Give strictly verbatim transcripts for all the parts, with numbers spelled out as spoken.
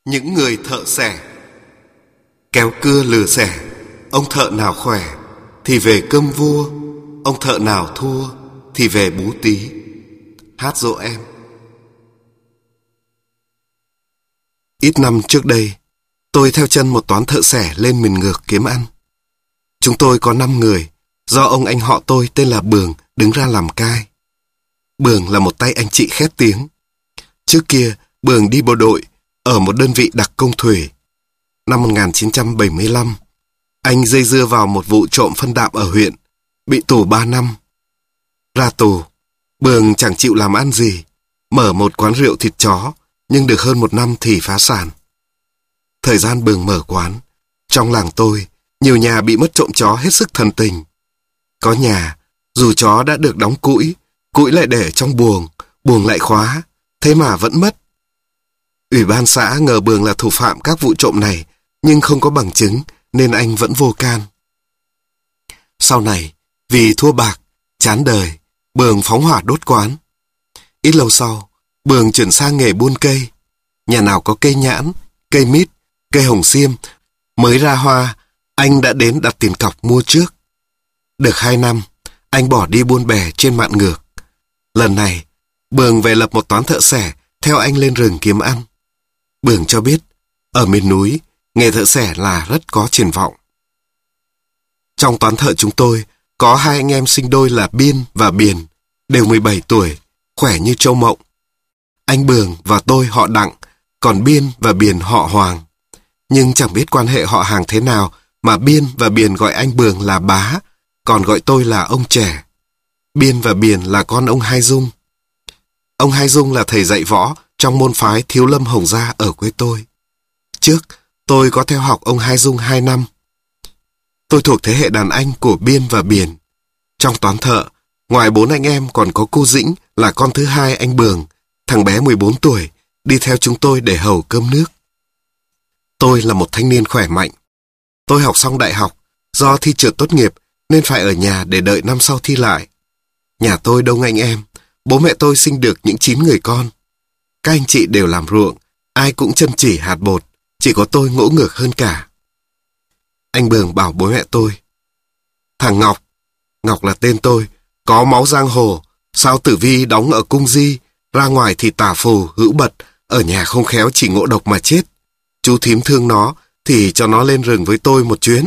Những người thợ xẻ. Kéo cưa lừa xẻ, ông thợ nào khỏe thì về cơm vua, ông thợ nào thua thì về bú tí. Hát dỗ em. Ít năm trước đây, tôi theo chân một toán thợ xẻ lên miền ngược kiếm ăn. Chúng tôi có năm người, do ông anh họ tôi tên là Bường đứng ra làm cai. Bường là một tay anh chị khét tiếng. Trước kia, Bường đi bộ đội ở một đơn vị đặc công thủy. Năm một nghìn chín trăm bảy mươi lăm, anh dây dưa vào một vụ trộm phân đạm ở huyện, bị tù ba năm. Ra tù, Bường chẳng chịu làm ăn gì, mở một quán rượu thịt chó, nhưng được hơn một năm thì phá sản. Thời gian Bường mở quán, trong làng tôi, nhiều nhà bị mất trộm chó hết sức thần tình. Có nhà, dù chó đã được đóng cũi, cũi lại để trong buồng, buồng lại khóa, thế mà vẫn mất. Ủy ban xã ngờ Bường là thủ phạm các vụ trộm này, nhưng không có bằng chứng nên anh vẫn vô can. Sau này, vì thua bạc, chán đời, Bường phóng hỏa đốt quán. Ít lâu sau, Bường chuyển sang nghề buôn cây. Nhà nào có cây nhãn, cây mít, cây hồng xiêm, mới ra hoa, anh đã đến đặt tiền cọc mua trước. Được hai năm, anh bỏ đi buôn bè trên mạn ngược. Lần này, Bường về lập một toán thợ xẻ, theo anh lên rừng kiếm ăn. Bường cho biết, ở miền núi, nghề thợ xẻ là rất có triển vọng. Trong toán thợ chúng tôi, có hai anh em sinh đôi là Biên và Biền, đều mười bảy tuổi, khỏe như trâu mộng. Anh Bường và tôi họ Đặng, còn Biên và Biền họ Hoàng. Nhưng chẳng biết quan hệ họ hàng thế nào mà Biên và Biền gọi anh Bường là bá, còn gọi tôi là ông trẻ. Biên và Biền là con ông Hai Dung. Ông Hai Dung là thầy dạy võ trong môn phái Thiếu Lâm Hồng Gia ở quê tôi. Trước, tôi có theo học ông Hai Dung hai năm. Tôi thuộc thế hệ đàn anh của Biên và Biền. Trong toán thợ, ngoài bốn anh em còn có cô Dĩnh là con thứ hai anh Bường, thằng bé mười bốn tuổi, đi theo chúng tôi để hầu cơm nước. Tôi là một thanh niên khỏe mạnh. Tôi học xong đại học, do thi trượt tốt nghiệp nên phải ở nhà để đợi năm sau thi lại. Nhà tôi đông anh em, bố mẹ tôi sinh được những chín người con. Các anh chị đều làm ruộng, ai cũng chăm chỉ hạt bột, chỉ có tôi ngỗ ngược hơn cả. Anh Bường bảo bố mẹ tôi: Thằng Ngọc, Ngọc là tên tôi, có máu giang hồ, sao tử vi đóng ở cung di, ra ngoài thì tà phù, hữu bật, ở nhà không khéo chỉ ngộ độc mà chết. Chú thím thương nó, thì cho nó lên rừng với tôi một chuyến.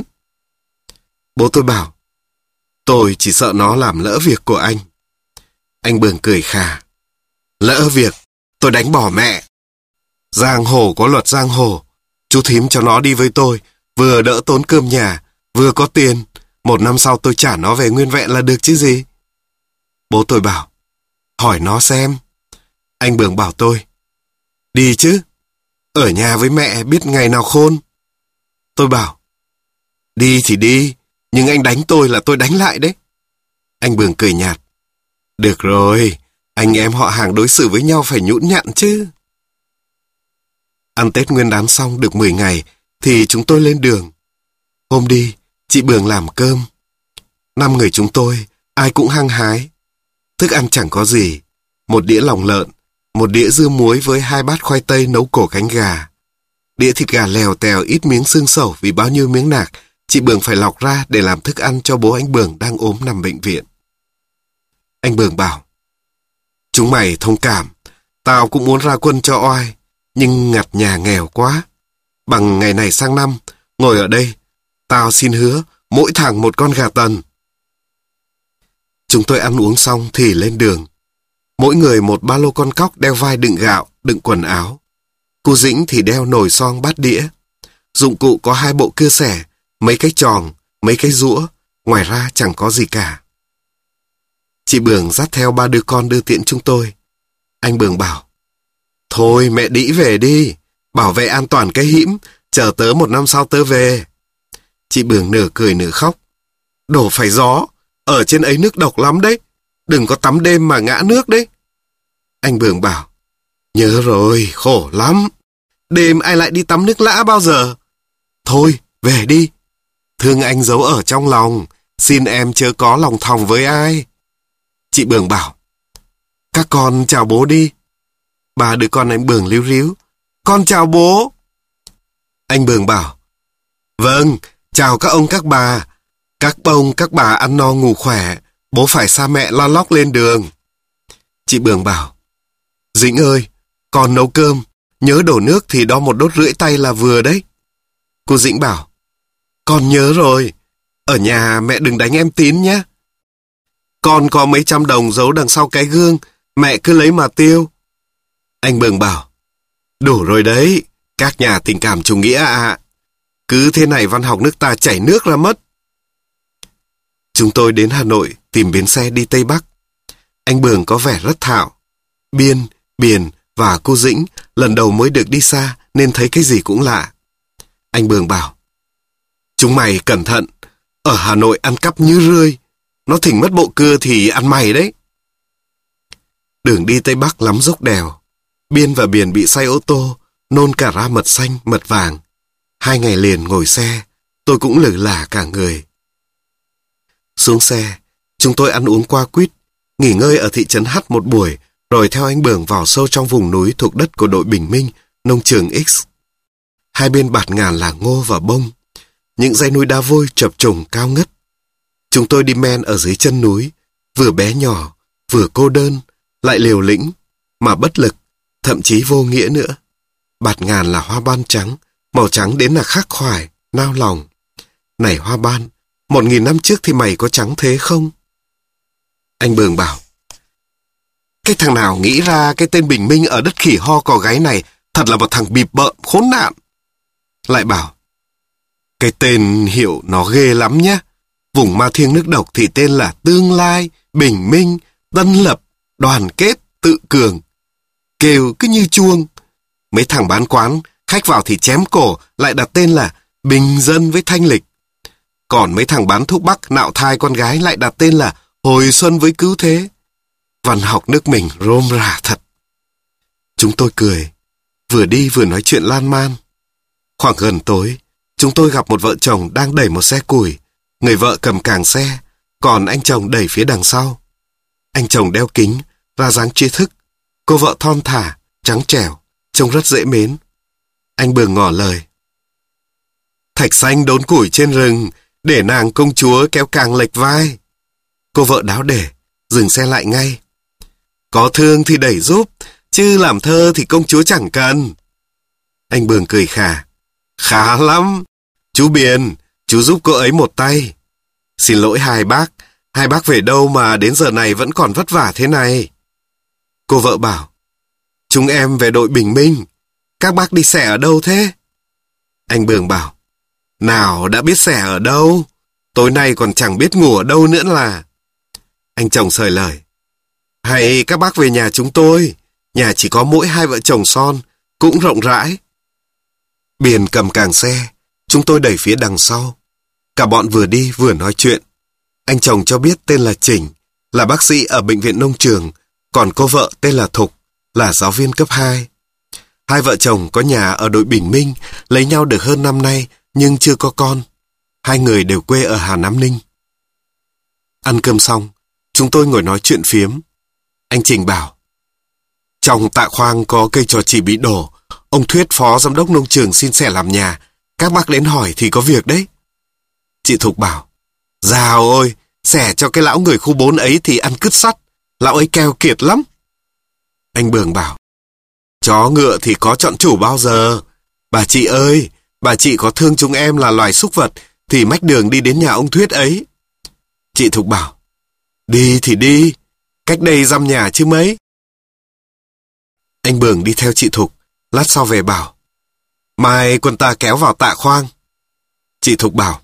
Bố tôi bảo: Tôi chỉ sợ nó làm lỡ việc của anh. Anh Bường cười khà: Lỡ việc, tôi đánh bỏ mẹ. Giang hồ có luật giang hồ, chú thím cho nó đi với tôi, vừa đỡ tốn cơm nhà, vừa có tiền, một năm sau tôi trả nó về nguyên vẹn là được chứ gì. Bố tôi bảo: Hỏi nó xem. Anh Bường bảo tôi: Đi chứ, ở nhà với mẹ biết ngày nào khôn. Tôi bảo: Đi thì đi, nhưng anh đánh tôi là tôi đánh lại đấy. Anh Bường cười nhạt: Được rồi, anh em họ hàng đối xử với nhau phải nhũn nhặn chứ. Ăn Tết Nguyên đán xong được mười ngày thì chúng tôi lên đường. Hôm đi, chị Bường làm cơm. Năm người chúng tôi, ai cũng hăng hái. Thức ăn chẳng có gì, một đĩa lòng lợn, một đĩa dưa muối với hai bát khoai tây nấu cổ cánh gà. Đĩa thịt gà lèo tèo ít miếng xương sẩu vì bao nhiêu miếng nạc, chị Bường phải lọc ra để làm thức ăn cho bố anh Bường đang ốm nằm bệnh viện. Anh Bường bảo: Chúng mày thông cảm, tao cũng muốn ra quân cho oai, nhưng ngặt nhà nghèo quá. Bằng ngày này sang năm, ngồi ở đây, tao xin hứa mỗi thằng một con gà tần. Chúng tôi ăn uống xong thì lên đường. Mỗi người một ba lô con cóc đeo vai đựng gạo, đựng quần áo. Cô Dĩnh thì đeo nồi son bát đĩa. Dụng cụ có hai bộ cưa xẻ, mấy cái tròn, mấy cái rũa, ngoài ra chẳng có gì cả. Chị Bường dắt theo ba đứa con đưa tiễn chúng tôi. Anh Bường bảo: Thôi mẹ đĩ về đi, bảo vệ an toàn cái hĩm, chờ tớ một năm sau tớ về. Chị Bường nửa cười nửa khóc: Đổ phải gió, ở trên ấy nước độc lắm đấy, đừng có tắm đêm mà ngã nước đấy. Anh Bường bảo: Nhớ rồi, khổ lắm, đêm ai lại đi tắm nước lã bao giờ. Thôi, về đi, thương anh giấu ở trong lòng, xin em chớ có lòng thòng với ai. Chị Bường bảo: Các con chào bố đi. Ba đứa con anh Bường líu ríu: Con chào bố. Anh Bường bảo, vâng, chào các ông các bà. Các ông các bà ăn no ngủ khỏe, bố phải xa mẹ lo lóc lên đường. Chị Bường bảo, Dĩnh ơi, con nấu cơm, nhớ đổ nước thì đo một đốt rưỡi tay là vừa đấy. Cô Dĩnh bảo, con nhớ rồi, ở nhà mẹ đừng đánh em Tín nhé. Con có mấy trăm đồng giấu đằng sau cái gương, mẹ cứ lấy mà tiêu. Anh Bường bảo, đủ rồi đấy, các nhà tình cảm chủ nghĩa ạ. Cứ thế này văn học nước ta chảy nước ra mất. Chúng tôi đến Hà Nội tìm bến xe đi Tây Bắc. Anh Bường có vẻ rất thạo. Biên, Biền và cô Dĩnh lần đầu mới được đi xa nên thấy cái gì cũng lạ. Anh Bường bảo, chúng mày cẩn thận, ở Hà Nội ăn cắp như rươi, nó thỉnh mất bộ cưa thì ăn mày đấy. Đường đi Tây Bắc lắm dốc đèo. Biên và Biền bị say ô tô, nôn cả ra mật xanh, mật vàng. Hai ngày liền ngồi xe, tôi cũng lử lả cả người. Xuống xe, chúng tôi ăn uống qua quýt, nghỉ ngơi ở thị trấn H một buổi, rồi theo anh Bường vào sâu trong vùng núi thuộc đất của đội Bình Minh, nông trường X. Hai bên bạt ngàn là ngô và bông, những dãy núi đá vôi chập trùng cao ngất. Chúng tôi đi men ở dưới chân núi, vừa bé nhỏ, vừa cô đơn, lại liều lĩnh, mà bất lực, thậm chí vô nghĩa nữa. Bạt ngàn là hoa ban trắng, màu trắng đến là khắc khoải, nao lòng. Này hoa ban, một nghìn năm trước thì mày có trắng thế không? Anh Bường bảo, cái thằng nào nghĩ ra cái tên Bình Minh ở đất khỉ ho cò gáy này thật là một thằng bịp bợm khốn nạn. Lại bảo, cái tên hiệu nó ghê lắm nhé. Vùng ma thiêng nước độc thì tên là Tương Lai, Bình Minh, Tân Lập, Đoàn Kết, Tự Cường. Kêu cứ như chuông. Mấy thằng bán quán, khách vào thì chém cổ, lại đặt tên là Bình Dân với Thanh Lịch. Còn mấy thằng bán thuốc bắc nạo thai con gái lại đặt tên là Hồi Xuân với Cứu Thế. Văn học nước mình rôm rả thật. Chúng tôi cười, vừa đi vừa nói chuyện lan man. Khoảng gần tối, chúng tôi gặp một vợ chồng đang đẩy một xe củi. Người vợ cầm càng xe, còn anh chồng đẩy phía đằng sau. Anh chồng đeo kính, ra dáng trí thức. Cô vợ thon thả, trắng trẻo, trông rất dễ mến. Anh Bường ngỏ lời. Thạch xanh đốn củi trên rừng, để nàng công chúa kéo càng lệch vai. Cô vợ đáo để, dừng xe lại ngay. Có thương thì đẩy giúp, chứ làm thơ thì công chúa chẳng cần. Anh Bường cười khà. Khá lắm. Chú Biền, chú giúp cô ấy một tay. Xin lỗi hai bác, hai bác về đâu mà đến giờ này vẫn còn vất vả thế này? Cô vợ bảo, chúng em về đội Bình Minh. Các bác đi xẻ ở đâu thế? Anh Bường bảo, nào đã biết xẻ ở đâu, tối nay còn chẳng biết ngủ ở đâu nữa là. Anh chồng sởi lời, hay các bác về nhà chúng tôi, nhà chỉ có mỗi hai vợ chồng son, cũng rộng rãi. Biền cầm càng xe, chúng tôi đẩy phía đằng sau. Cả bọn vừa đi vừa nói chuyện. Anh chồng cho biết tên là Chỉnh, là bác sĩ ở bệnh viện nông trường, còn cô vợ tên là Thục, là giáo viên cấp hai. Hai vợ chồng có nhà ở đội Bình Minh, lấy nhau được hơn năm nay nhưng chưa có con. Hai người đều quê ở Hà Nam Ninh. Ăn cơm xong, chúng tôi ngồi nói chuyện phiếm. Anh Trình bảo, trong tạ khoang có cây trò chỉ bị đổ, ông Thuyết phó giám đốc nông trường xin xẻ làm nhà, các bác đến hỏi thì có việc đấy. Chị Thục bảo, dào ôi, xẻ cho cái lão người khu bốn ấy thì ăn cứt sắt, lão ấy keo kiệt lắm. Anh Bường bảo, chó ngựa thì có chọn chủ bao giờ. Bà chị ơi, bà chị có thương chúng em là loài súc vật thì mách đường đi đến nhà ông Thuyết ấy. Chị Thục bảo, đi thì đi, cách đây dăm nhà chứ mấy. Anh Bường đi theo chị Thục, lát sau về bảo, mai quân ta kéo vào tạ khoang. Chị Thục bảo,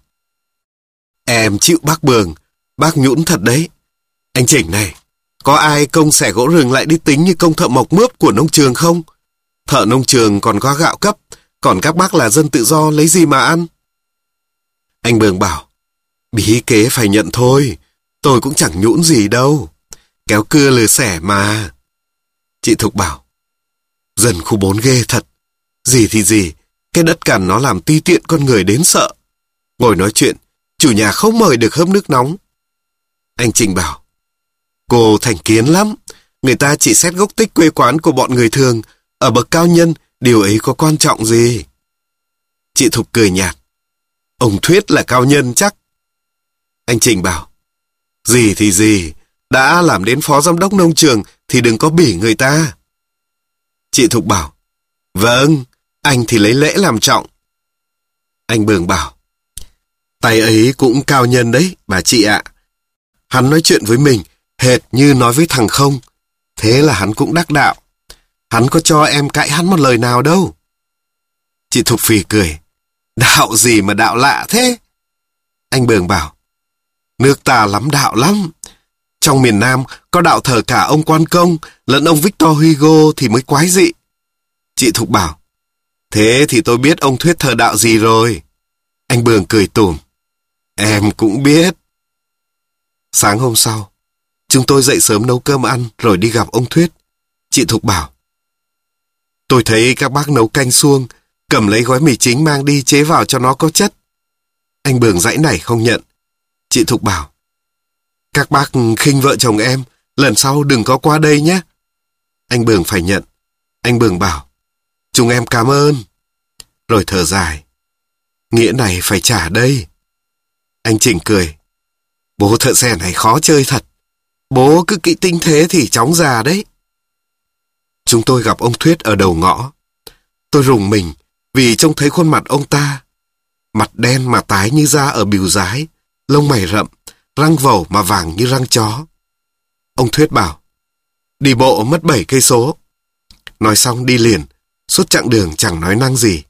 em chịu bác Bường, bác nhũn thật đấy. Anh Chỉnh này, có ai công xẻ gỗ rừng lại đi tính như công thợ mộc mướp của nông trường không? Thợ nông trường còn có gạo cấp, còn các bác là dân tự do lấy gì mà ăn? Anh Bường bảo, bí kế phải nhận thôi, tôi cũng chẳng nhũn gì đâu, kéo cưa lừa xẻ mà. Chị Thục bảo, dân khu bốn ghê thật, gì thì gì, cái đất cằn nó làm ti tiện con người đến sợ. Ngồi nói chuyện, chủ nhà không mời được hớp nước nóng. Anh Trình bảo, cô thành kiến lắm, người ta chỉ xét gốc tích quê quán của bọn người thường, ở bậc cao nhân, điều ấy có quan trọng gì? Chị Thục cười nhạt. Ông Thuyết là cao nhân chắc. Anh Trình bảo. Gì thì gì, đã làm đến phó giám đốc nông trường thì đừng có bỉ người ta. Chị Thục bảo. Vâng, anh thì lấy lễ làm trọng. Anh Bường bảo. Tay ấy cũng cao nhân đấy, bà chị ạ. Hắn nói chuyện với mình hệt như nói với thằng Không. Thế là hắn cũng đắc đạo. Hắn có cho em cãi hắn một lời nào đâu. Chị Thục phì cười. Đạo gì mà đạo lạ thế? Anh Bường bảo. Nước ta lắm đạo lắm. Trong miền Nam có đạo thờ cả ông Quan Công lẫn ông Victor Hugo thì mới quái dị. Chị Thục bảo. Thế thì tôi biết ông Thuyết thờ đạo gì rồi. Anh Bường cười tủm. Em cũng biết. Sáng hôm sau, chúng tôi dậy sớm nấu cơm ăn rồi đi gặp ông Thuyết. Chị Thục bảo. Tôi thấy các bác nấu canh suông, cầm lấy gói mì chính mang đi chế vào cho nó có chất. Anh Bường giãy nảy không nhận. Chị Thục bảo. Các bác khinh vợ chồng em, lần sau đừng có qua đây nhé. Anh Bường phải nhận. Anh Bường bảo. Chúng em cảm ơn. Rồi thở dài. Nghĩa này phải trả đây. Anh Trình cười. Bố thợ xe này khó chơi thật. Bố cứ kỹ tinh thế thì chóng già đấy. Chúng tôi gặp ông Thuyết ở đầu ngõ. Tôi rùng mình vì trông thấy khuôn mặt ông ta. Mặt đen mà tái như da ở bìu dái, lông mày rậm, răng vẩu mà vàng như răng chó. Ông Thuyết bảo. Đi bộ mất bảy cây số. Nói xong đi liền, suốt chặng đường chẳng nói năng gì.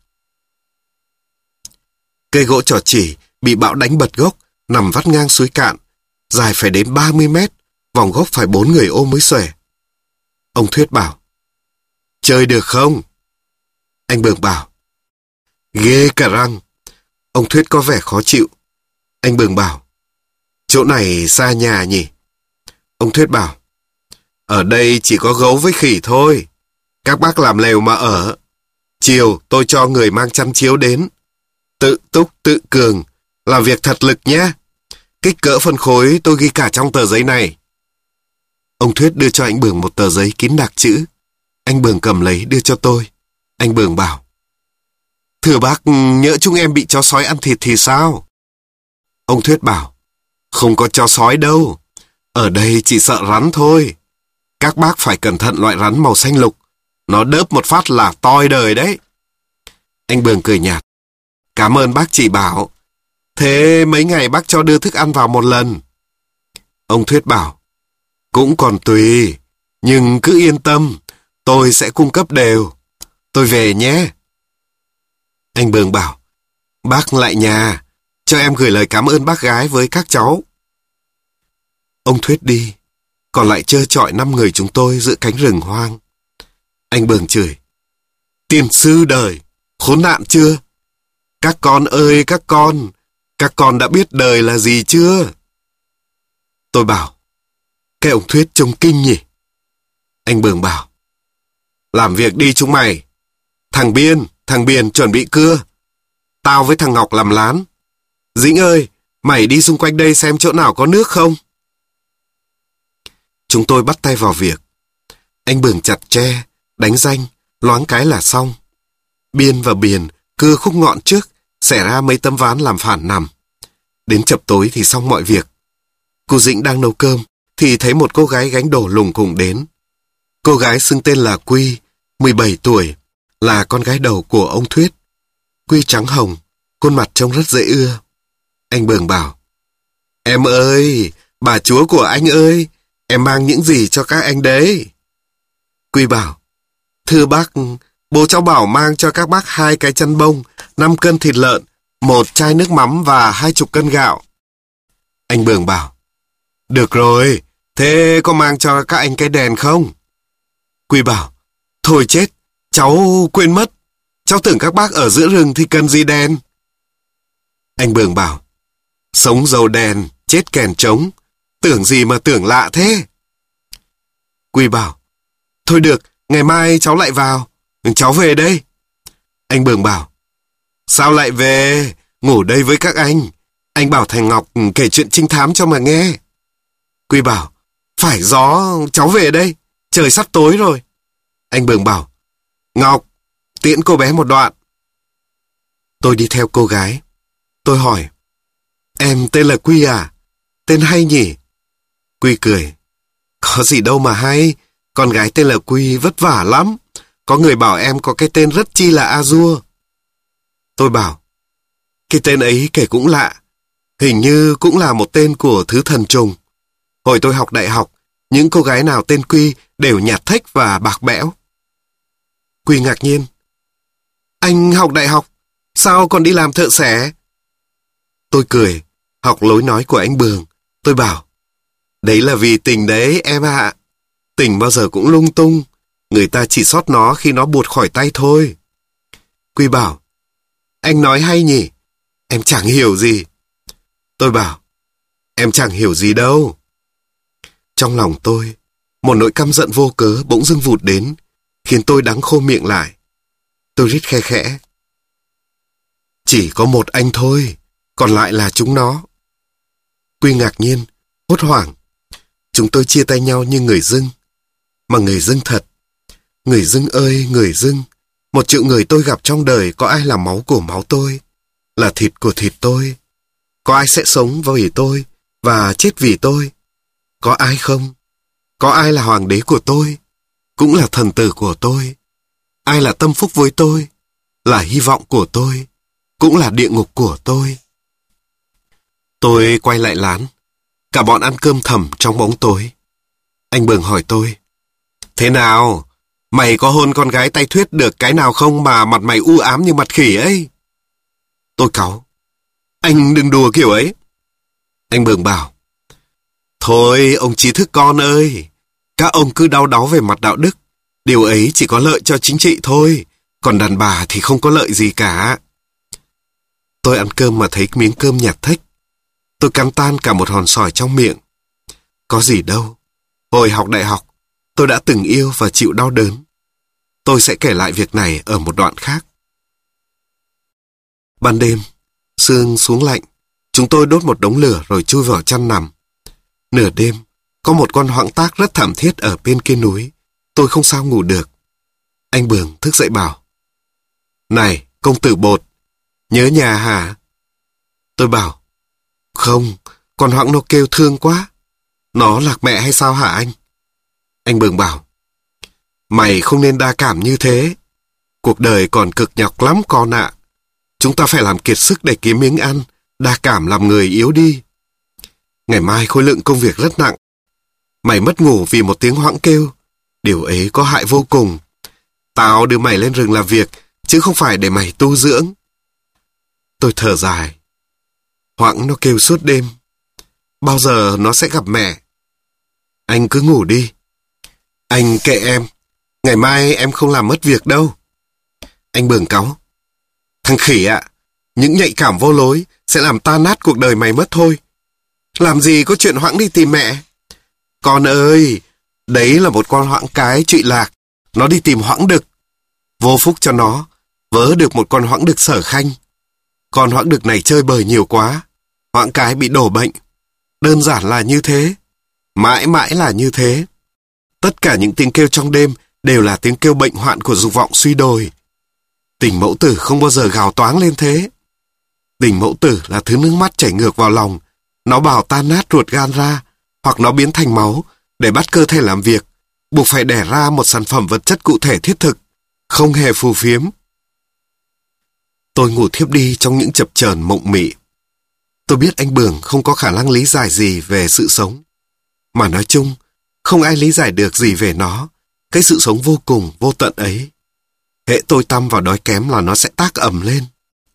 Cây gỗ trò chỉ bị bão đánh bật gốc, nằm vắt ngang suối cạn, dài phải đến ba mươi mét, vòng gốc phải bốn người ôm mới xuể. Ông Thuyết bảo. Chơi được không? Anh Bường bảo. Ghê cả răng. Ông Thuyết có vẻ khó chịu. Anh Bường bảo. Chỗ này xa nhà nhỉ? Ông Thuyết bảo. Ở đây chỉ có gấu với khỉ thôi. Các bác làm lều mà ở. Chiều tôi cho người mang chăn chiếu đến. Tự túc tự cường. Làm việc thật lực nhé. Kích cỡ phân khối tôi ghi cả trong tờ giấy này. Ông Thuyết đưa cho anh Bường một tờ giấy kín đặc chữ. Anh Bường cầm lấy đưa cho tôi. Anh Bường bảo. Thưa bác, nhỡ chúng em bị chó sói ăn thịt thì sao? Ông Thuyết bảo. Không có chó sói đâu. Ở đây chỉ sợ rắn thôi. Các bác phải cẩn thận loại rắn màu xanh lục. Nó đớp một phát là toi đời đấy. Anh Bường cười nhạt. Cảm ơn bác chỉ bảo. Thế mấy ngày bác cho đưa thức ăn vào một lần? Ông Thuyết bảo. Cũng còn tùy. Nhưng cứ yên tâm. Tôi sẽ cung cấp đều. Tôi về nhé. Anh Bường bảo. Bác lại nhà. Cho em gửi lời cảm ơn bác gái với các cháu. Ông Thuyết đi. Còn lại trơ trọi năm người chúng tôi giữa cánh rừng hoang. Anh Bường chửi. Tiền sư đời. Khốn nạn chưa? Các con ơi các con. Các con đã biết đời là gì chưa? Tôi bảo. Cái ông Thuyết trông kinh nhỉ? Anh Bường bảo. Làm việc đi chúng mày. Thằng Biên, thằng Biền chuẩn bị cưa. Tao với thằng Ngọc làm lán. Dĩnh ơi, mày đi xung quanh đây xem chỗ nào có nước không? Chúng tôi bắt tay vào việc. Anh Bường chặt tre, đánh ranh, loáng cái là xong. Biên và Biền cưa khúc ngọn trước, xẻ ra mấy tấm ván làm phản nằm. Đến chập tối thì xong mọi việc. Cô Dĩnh đang nấu cơm, thì thấy một cô gái gánh đồ lùng khùng đến. Cô gái xưng tên là Quy, mười bảy tuổi, là con gái đầu của ông Thuyết. Quy trắng hồng, khuôn mặt trông rất dễ ưa. Anh Bường bảo. Em ơi, bà chúa của anh ơi, em mang những gì cho các anh đấy? Quy bảo. Thưa bác, bố cháu bảo mang cho các bác hai cái chăn bông, năm cân thịt lợn, một chai nước mắm và hai chục cân gạo. Anh Bường bảo. Được rồi, thế có mang cho các anh cái đèn không? Quy bảo. Thôi chết, cháu quên mất. Cháu tưởng các bác ở giữa rừng thì cần gì đèn? Anh Bường bảo. Sống dầu đèn, chết kèn trống. Tưởng gì mà tưởng lạ thế? Quy bảo. Thôi được, ngày mai cháu lại vào. Cháu về đây. Anh Bường bảo. Sao lại về? Ngủ đây với các anh. Anh bảo thằng Ngọc kể chuyện trinh thám cho mà nghe. Quy bảo. Phải gió, cháu về đây. Trời sắp tối rồi. Anh Bường bảo. Ngọc, tiễn cô bé một đoạn. Tôi đi theo cô gái. Tôi hỏi, em tên là Quy à? Tên hay nhỉ? Quy cười, có gì đâu mà hay, con gái tên là Quy vất vả lắm. Có người bảo em có cái tên rất chi là A-dua. Tôi bảo, cái tên ấy kể cũng lạ, hình như cũng là một tên của thứ thần trùng. Hồi tôi học đại học, những cô gái nào tên Quy đều nhạt thách và bạc bẽo. Quy ngạc nhiên, anh học đại học, sao còn đi làm thợ xẻ? Tôi cười, học lối nói của anh Bường. Tôi bảo, đấy là vì tình đấy em ạ. À. Tình bao giờ cũng lung tung, người ta chỉ sót nó khi nó buột khỏi tay thôi. Quy bảo, anh nói hay nhỉ, em chẳng hiểu gì. Tôi bảo, em chẳng hiểu gì đâu. Trong lòng tôi, một nỗi căm giận vô cớ bỗng dưng vụt đến, khiến tôi đắng khô miệng lại. Tôi rít khe khẽ, chỉ có một anh thôi, còn lại là chúng nó. Quy ngạc nhiên, hốt hoảng. Chúng tôi chia tay nhau như người dưng. Mà người dưng thật. Người dưng ơi, người dưng. Một triệu người tôi gặp trong đời, có ai là máu của máu tôi, là thịt của thịt tôi? Có ai sẽ sống vì tôi và chết vì tôi? Có ai không? Có ai là hoàng đế của tôi, cũng là thần tử của tôi? Ai là tâm phúc với tôi, là hy vọng của tôi, cũng là địa ngục của tôi? Tôi quay lại lán. Cả bọn ăn cơm thầm trong bóng tối. Anh Bường hỏi tôi, thế nào? Mày có hôn con gái tay thuyết được cái nào không mà mặt mày u ám như mặt khỉ ấy? Tôi cáu, anh đừng đùa kiểu ấy. Anh Bường bảo, thôi ông trí thức con ơi, các ông cứ đau đáu về mặt đạo đức. Điều ấy chỉ có lợi cho chính trị thôi, còn đàn bà thì không có lợi gì cả. Tôi ăn cơm mà thấy miếng cơm nhạt thách. Tôi cắn tan cả một hòn sỏi trong miệng. Có gì đâu. Hồi học đại học, tôi đã từng yêu và chịu đau đớn. Tôi sẽ kể lại việc này ở một đoạn khác. Ban đêm, sương xuống lạnh. Chúng tôi đốt một đống lửa rồi chui vào chăn nằm. Nửa đêm, có một con hoãng tác rất thảm thiết ở bên kia núi. Tôi không sao ngủ được. Anh Bường thức dậy bảo, này, công tử Bột, nhớ nhà hả? Tôi bảo, không, con hoãng nó kêu thương quá. Nó lạc mẹ hay sao hả anh? Anh Bường bảo, mày không nên đa cảm như thế. Cuộc đời còn cực nhọc lắm con ạ. Chúng ta phải làm kiệt sức để kiếm miếng ăn. Đa cảm làm người yếu đi. Ngày mai khối lượng công việc rất nặng. Mày mất ngủ vì một tiếng hoãng kêu. Điều ấy có hại vô cùng. Tao đưa mày lên rừng làm việc, chứ không phải để mày tu dưỡng. Tôi thở dài. Hoãng nó kêu suốt đêm. Bao giờ nó sẽ gặp mẹ? Anh cứ ngủ đi. Anh kệ em. Ngày mai em không làm mất việc đâu. Anh Bường cáu. Thằng khỉ ạ, những nhạy cảm vô lối sẽ làm tan nát cuộc đời mày mất thôi. Làm gì có chuyện hoãng đi tìm mẹ. Con ơi, đấy là một con hoãng cái trụy lạc. Nó đi tìm hoãng đực. Vô phúc cho nó, vớ được một con hoãng đực Sở Khanh. Con hoãng đực này chơi bời nhiều quá. Hoãng cái bị đổ bệnh. Đơn giản là như thế. Mãi mãi là như thế. Tất cả những tiếng kêu trong đêm đều là tiếng kêu bệnh hoạn của dục vọng suy đồi. Tình mẫu tử không bao giờ gào toáng lên thế. Tình mẫu tử là thứ nước mắt chảy ngược vào lòng. Nó bào tan nát ruột gan ra, hoặc nó biến thành máu để bắt cơ thể làm việc, buộc phải đẻ ra một sản phẩm vật chất cụ thể thiết thực, không hề phù phiếm. Tôi ngủ thiếp đi trong những chập chờn mộng mị. Tôi biết anh Bường không có khả năng lý giải gì về sự sống. Mà nói chung, không ai lý giải được gì về nó, cái sự sống vô cùng, vô tận ấy. Hễ tôi tăm vào đói kém là nó sẽ tác ầm lên.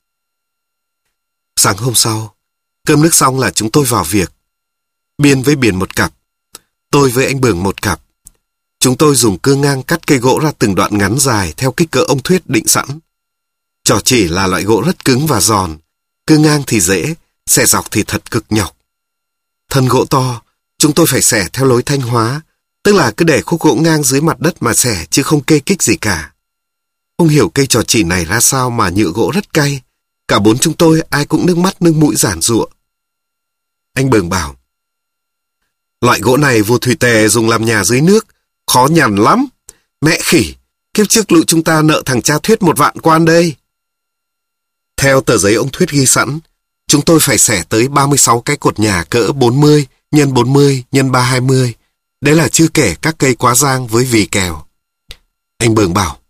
Sáng hôm sau, cơm nước xong là chúng tôi vào việc. Biên với Biển một cặp, tôi với anh Bường một cặp. Chúng tôi dùng cưa ngang cắt cây gỗ ra từng đoạn ngắn dài theo kích cỡ ông Thuyết định sẵn. Trò chỉ là loại gỗ rất cứng và giòn, cưa ngang thì dễ, xẻ dọc thì thật cực nhọc. Thân gỗ to, chúng tôi phải xẻ theo lối Thanh Hóa, tức là cứ để khúc gỗ ngang dưới mặt đất mà xẻ chứ không kê kích gì cả. Không hiểu cây trò chỉ này ra sao mà nhựa gỗ rất cay. Cả bốn chúng tôi ai cũng nước mắt nước mũi giản giụa. Anh Bường bảo, loại gỗ này vua Thủy Tề dùng làm nhà dưới nước, khó nhằn lắm. Mẹ khỉ, kiếp trước lũ chúng ta nợ thằng cha Thuyết một vạn quan đây. Theo tờ giấy ông Thuyết ghi sẵn, chúng tôi phải xẻ tới ba mươi sáu cái cột nhà cỡ bốn mươi nhân bốn mươi nhân ba trăm hai mươi. Đấy là chưa kể các cây quá giang với vì kèo. Anh Bường bảo,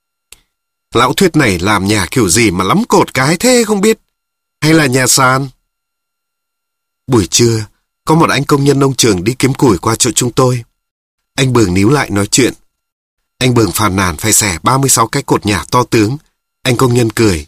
lão Thuyết này làm nhà kiểu gì mà lắm cột cái thế không biết? Hay là nhà sàn? Buổi trưa, có một anh công nhân nông trường đi kiếm củi qua chỗ chúng tôi. Anh Bường níu lại nói chuyện. Anh Bường phàn nàn phải xẻ ba mươi sáu cái cột nhà to tướng. Anh công nhân cười.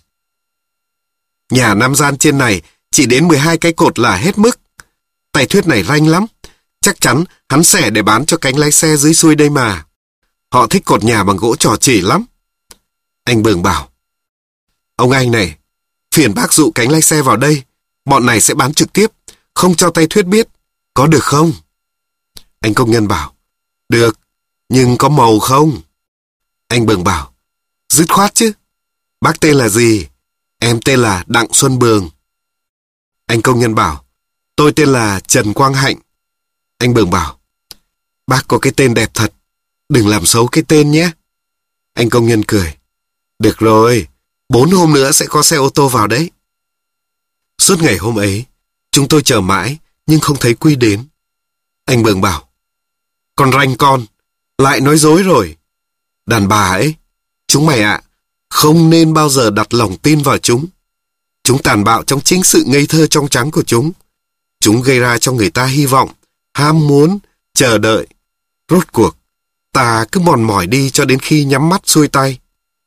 Nhà năm gian trên này chỉ đến mười hai cái cột là hết mức. Tay Thuyết này ranh lắm. Chắc chắn hắn xẻ để bán cho cánh lái xe dưới xuôi đây mà. Họ thích cột nhà bằng gỗ trò chỉ lắm. Anh Bường bảo, ông anh này, phiền bác dụ cánh lái xe vào đây. Bọn này sẽ bán trực tiếp, không cho tay Thuyết biết. Có được không? Anh công nhân bảo, được, nhưng có màu không? Anh Bường bảo, dứt khoát chứ. Bác tên là gì? Em tên là Đặng Xuân Bường. Anh công nhân bảo, tôi tên là Trần Quang Hạnh. Anh Bường bảo, bác có cái tên đẹp thật, đừng làm xấu cái tên nhé. Anh công nhân cười, được rồi, bốn hôm nữa sẽ có xe ô tô vào đấy. Suốt ngày hôm ấy, chúng tôi chờ mãi, nhưng không thấy Quy đến. Anh Bường bảo, con ranh con, lại nói dối rồi. Đàn bà ấy, chúng mày ạ, không nên bao giờ đặt lòng tin vào chúng. Chúng tàn bạo trong chính sự ngây thơ trong trắng của chúng. Chúng gây ra cho người ta hy vọng, ham muốn, chờ đợi. Rốt cuộc, ta cứ mòn mỏi đi cho đến khi nhắm mắt xuôi tay.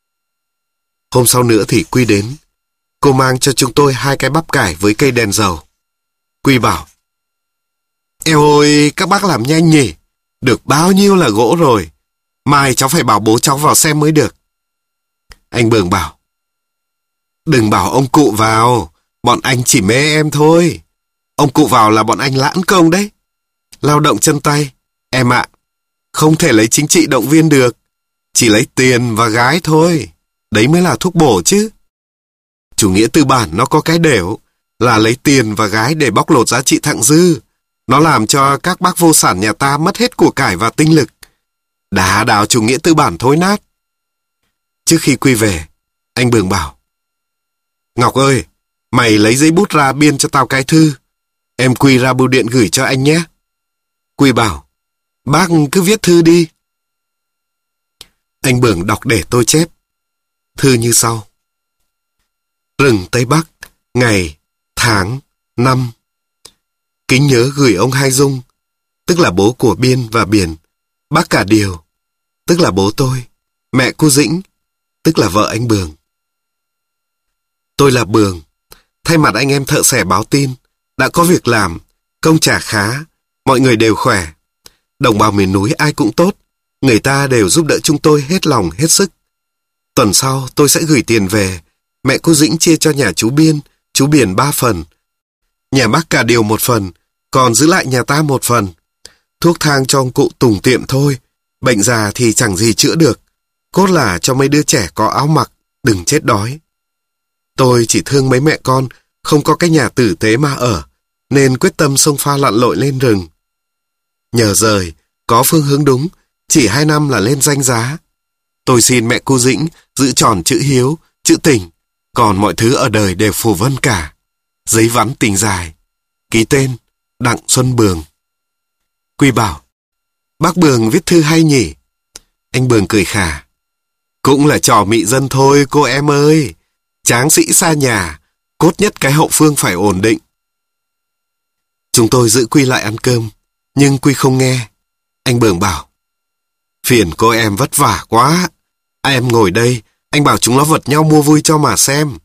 Hôm sau nữa thì Quy đến. Cô mang cho chúng tôi hai cái bắp cải với cây đèn dầu. Quy bảo, eo ôi, các bác làm nhanh nhỉ. Được bao nhiêu là gỗ rồi. Mai cháu phải bảo bố cháu vào xem mới được. Anh Bường bảo, đừng bảo ông cụ vào. Bọn anh chỉ mê em thôi. Ông cụ vào là bọn anh lãng công đấy. Lao động chân tay. Em ạ, không thể lấy chính trị động viên được. Chỉ lấy tiền và gái thôi. Đấy mới là thuốc bổ chứ. Chủ nghĩa tư bản nó có cái đều là lấy tiền và gái để bóc lột giá trị thặng dư. Nó làm cho các bác vô sản nhà ta mất hết của cải và tinh lực. Đá đào chủ nghĩa tư bản thối nát. Trước khi Quy về, anh Bường bảo, Ngọc ơi, mày lấy giấy bút ra biên cho tao cái thư. Em Quy ra bưu điện gửi cho anh nhé. Quy bảo, bác cứ viết thư đi. Anh Bường đọc để tôi chép. Thư như sau. Rừng Tây Bắc, ngày, tháng, năm. Kính nhớ gửi ông Hai Dung, tức là bố của Biên và Biển, bác Cả Điều, tức là bố tôi, mẹ cô Dĩnh, tức là vợ anh Bường. Tôi là Bường, thay mặt anh em thợ xẻ báo tin, đã có việc làm, công trả khá, mọi người đều khỏe. Đồng bào miền núi ai cũng tốt, người ta đều giúp đỡ chúng tôi hết lòng hết sức. Tuần sau tôi sẽ gửi tiền về, mẹ cô Dĩnh chia cho nhà chú Biên, chú Biển ba phần, nhà bác Cả Điều một phần, còn giữ lại nhà ta một phần. Thuốc thang cho ông cụ tùng tiệm thôi, bệnh già thì chẳng gì chữa được, cốt là cho mấy đứa trẻ có áo mặc, đừng chết đói. Tôi chỉ thương mấy mẹ con, không có cái nhà tử tế mà ở, nên quyết tâm xông pha lặn lội lên rừng. Nhờ rời, có phương hướng đúng, chỉ hai năm là lên danh giá. Tôi xin mẹ cô Dĩnh giữ tròn chữ hiếu, chữ tình, còn mọi thứ ở đời đều phù vân cả. Giấy vắn tình dài. Ký tên Đặng Xuân Bường. Quy bảo, bác Bường viết thư hay nhỉ? Anh Bường cười khà. Cũng là trò mị dân thôi cô em ơi. Tráng sĩ xa nhà, cốt nhất cái hậu phương phải ổn định. Chúng tôi giữ Quy lại ăn cơm, nhưng Quy không nghe. Anh Bường bảo, phiền cô em vất vả quá. Em ngồi đây, anh bảo chúng nó vật nhau mua vui cho mà xem.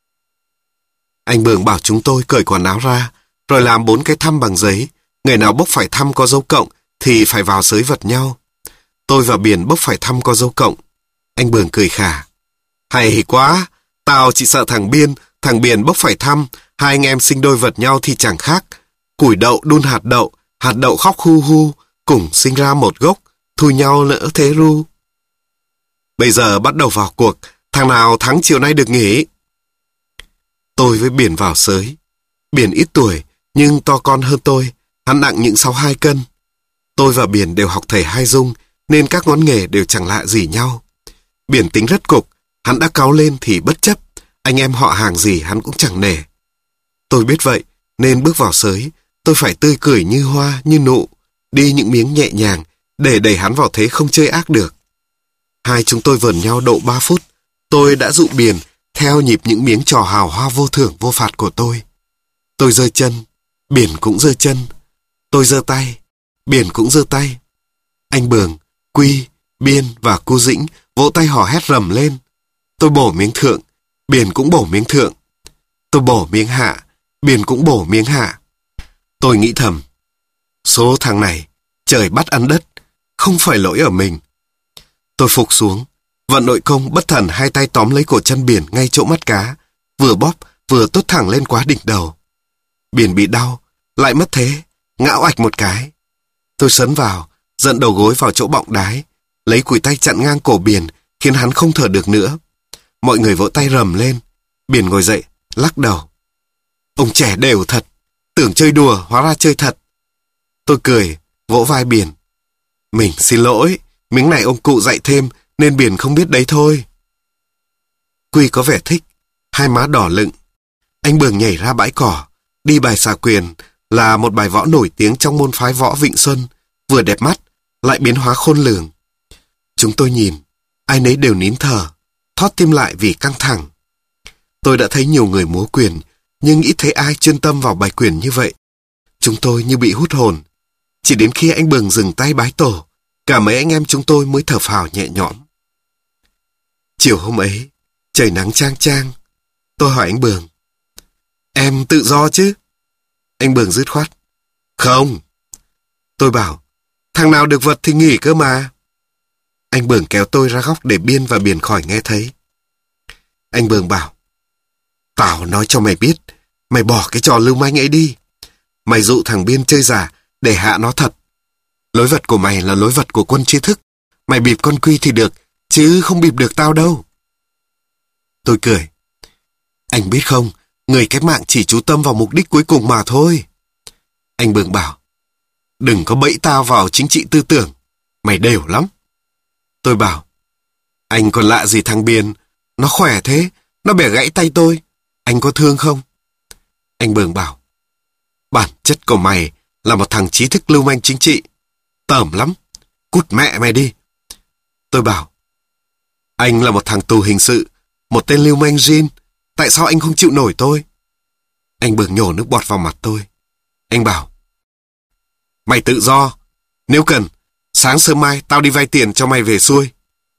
Anh Bường bảo chúng tôi cởi quần áo ra, rồi làm bốn cái thăm bằng giấy. Người nào bốc phải thăm có dấu cộng thì phải vào sới vật nhau. Tôi và Biển bốc phải thăm có dấu cộng. Anh Bường cười khà. Hay quá, tao chỉ sợ thằng Biên, thằng Biển bốc phải thăm, hai anh em sinh đôi vật nhau thì chẳng khác. Củi đậu đun hạt đậu, hạt đậu khóc hu hu, cùng sinh ra một gốc, thui nhau lỡ thế ru. Bây giờ bắt đầu vào cuộc, thằng nào thắng chiều nay được nghỉ. Tôi với Biển vào sới. Biển ít tuổi, nhưng to con hơn tôi, hắn nặng những sáu mươi hai cân. Tôi và Biển đều học thầy Hai Dung, nên các ngón nghề đều chẳng lạ gì nhau. Biển tính rất cục, hắn đã cáu lên thì bất chấp, Anh em họ hàng gì hắn cũng chẳng nể. Tôi biết vậy, nên bước vào sới, tôi phải tươi cười như hoa, như nụ, đi những miếng nhẹ nhàng, để đẩy hắn vào thế không chơi ác được. Hai chúng tôi vờn nhau độ ba phút, tôi đã dụ Biển theo nhịp những miếng trò hào hoa vô thưởng vô phạt của tôi. Tôi giơ chân, Biển cũng giơ chân. Tôi giơ tay, Biển cũng giơ tay. Anh Bường, Quy, Biên và cô Dĩnh vỗ tay hò hét rầm lên. Tôi bổ miếng thượng, Biển cũng bổ miếng thượng. Tôi bổ miếng hạ, Biển cũng bổ miếng hạ. Tôi nghĩ thầm, số thằng này, trời bắt ăn đất, không phải lỗi ở mình. Tôi phục xuống, vận nội công bất thần hai tay tóm lấy cổ chân Biển ngay chỗ mắt cá, vừa bóp vừa tốt thẳng lên quá đỉnh đầu. Biển bị đau, lại mất thế, ngã oạch một cái. Tôi sấn vào, giận đầu gối vào chỗ bọng đái, lấy cùi tay chặn ngang cổ Biển, khiến hắn không thở được nữa. Mọi người vỗ tay rầm lên. Biển ngồi dậy, lắc đầu. Ông trẻ đều thật, tưởng chơi đùa, hóa ra chơi thật. Tôi cười, vỗ vai Biển. Mình xin lỗi, miếng này ông cụ dạy thêm, nên Biển không biết đấy thôi. Quy có vẻ thích, hai má đỏ lựng. Anh Bường nhảy ra bãi cỏ, đi bài xà quyền, là một bài võ nổi tiếng trong môn phái võ Vịnh Xuân, vừa đẹp mắt, lại biến hóa khôn lường. Chúng tôi nhìn, ai nấy đều nín thở, thót tim lại vì căng thẳng. Tôi đã thấy nhiều người múa quyền, nhưng ít thấy ai chuyên tâm vào bài quyền như vậy. Chúng tôi như bị hút hồn. Chỉ đến khi anh Bường dừng tay bái tổ, cả mấy anh em chúng tôi mới thở phào nhẹ nhõm. Chiều hôm ấy, trời nắng chang chang. Tôi hỏi anh Bường, em tự do chứ? Anh Bường dứt khoát, không. Tôi bảo, thằng nào được vật thì nghỉ cơ mà. Anh Bường kéo tôi ra góc để Biên và Biển khỏi nghe thấy. Anh Bường bảo, tao nói cho mày biết, mày bỏ cái trò lưu manh ấy đi. Mày dụ thằng Biên chơi giả để hạ nó thật. Lối vật của mày là lối vật của quân trí thức. Mày bịp con Quy thì được, chứ không bịp được tao đâu. Tôi cười. Anh biết không, người cách mạng chỉ chú tâm vào mục đích cuối cùng mà thôi. Anh Bường bảo, đừng có bẫy tao vào chính trị tư tưởng. Mày đều lắm. Tôi bảo, anh còn lạ gì thằng Biên, nó khỏe thế, nó bẻ gãy tay tôi. Anh có thương không? Anh Bường bảo, bản chất của mày là một thằng trí thức lưu manh chính trị. Tởm lắm, cút mẹ mày đi. Tôi bảo, anh là một thằng tù hình sự, một tên lưu manh Jin. Tại sao anh không chịu nổi tôi? Anh Bường nhổ nước bọt vào mặt tôi. Anh bảo, mày tự do. Nếu cần, sáng sớm mai tao đi vay tiền cho mày về xuôi.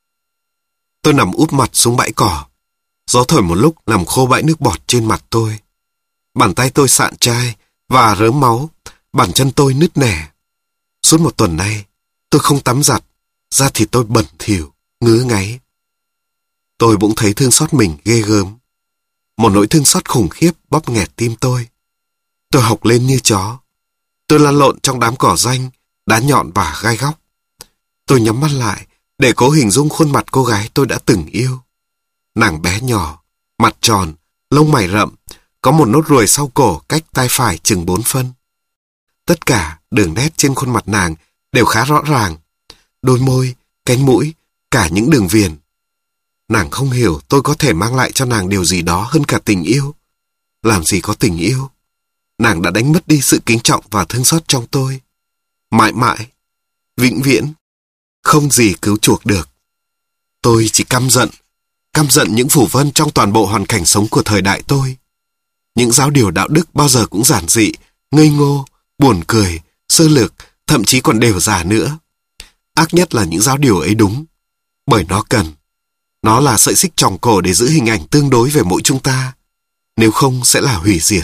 Tôi nằm úp mặt xuống bãi cỏ. Gió thổi một lúc làm khô bãi nước bọt trên mặt tôi. Bàn tay tôi sạn chai và rớm máu. Bàn chân tôi nứt nẻ. Suốt một tuần nay, tôi không tắm giặt. Da thịt tôi bẩn thỉu, ngứa ngáy. Tôi bỗng thấy thương xót mình ghê gớm. Một nỗi thương xót khủng khiếp bóp nghẹt tim tôi. Tôi hộc lên như chó. Tôi lăn lộn trong đám cỏ ranh, đá nhọn và gai góc. Tôi nhắm mắt lại để cố hình dung khuôn mặt cô gái tôi đã từng yêu. Nàng bé nhỏ, mặt tròn, lông mày rậm, có một nốt ruồi sau cổ cách tai phải chừng bốn phân. Tất cả đường nét trên khuôn mặt nàng đều khá rõ ràng. Đôi môi, cánh mũi, cả những đường viền. Nàng không hiểu tôi có thể mang lại cho nàng điều gì đó hơn cả tình yêu. Làm gì có tình yêu? Nàng đã đánh mất đi sự kính trọng và thương xót trong tôi. Mãi mãi, vĩnh viễn, không gì cứu chuộc được. Tôi chỉ căm giận, căm giận những phủ vân trong toàn bộ hoàn cảnh sống của thời đại tôi. Những giáo điều đạo đức bao giờ cũng giản dị, ngây ngô, buồn cười, sơ lược, thậm chí còn đều giả nữa. Ác nhất là những giáo điều ấy đúng, bởi nó cần. Nó là sợi xích tròng cổ để giữ hình ảnh tương đối về mỗi chúng ta. Nếu không sẽ là hủy diệt.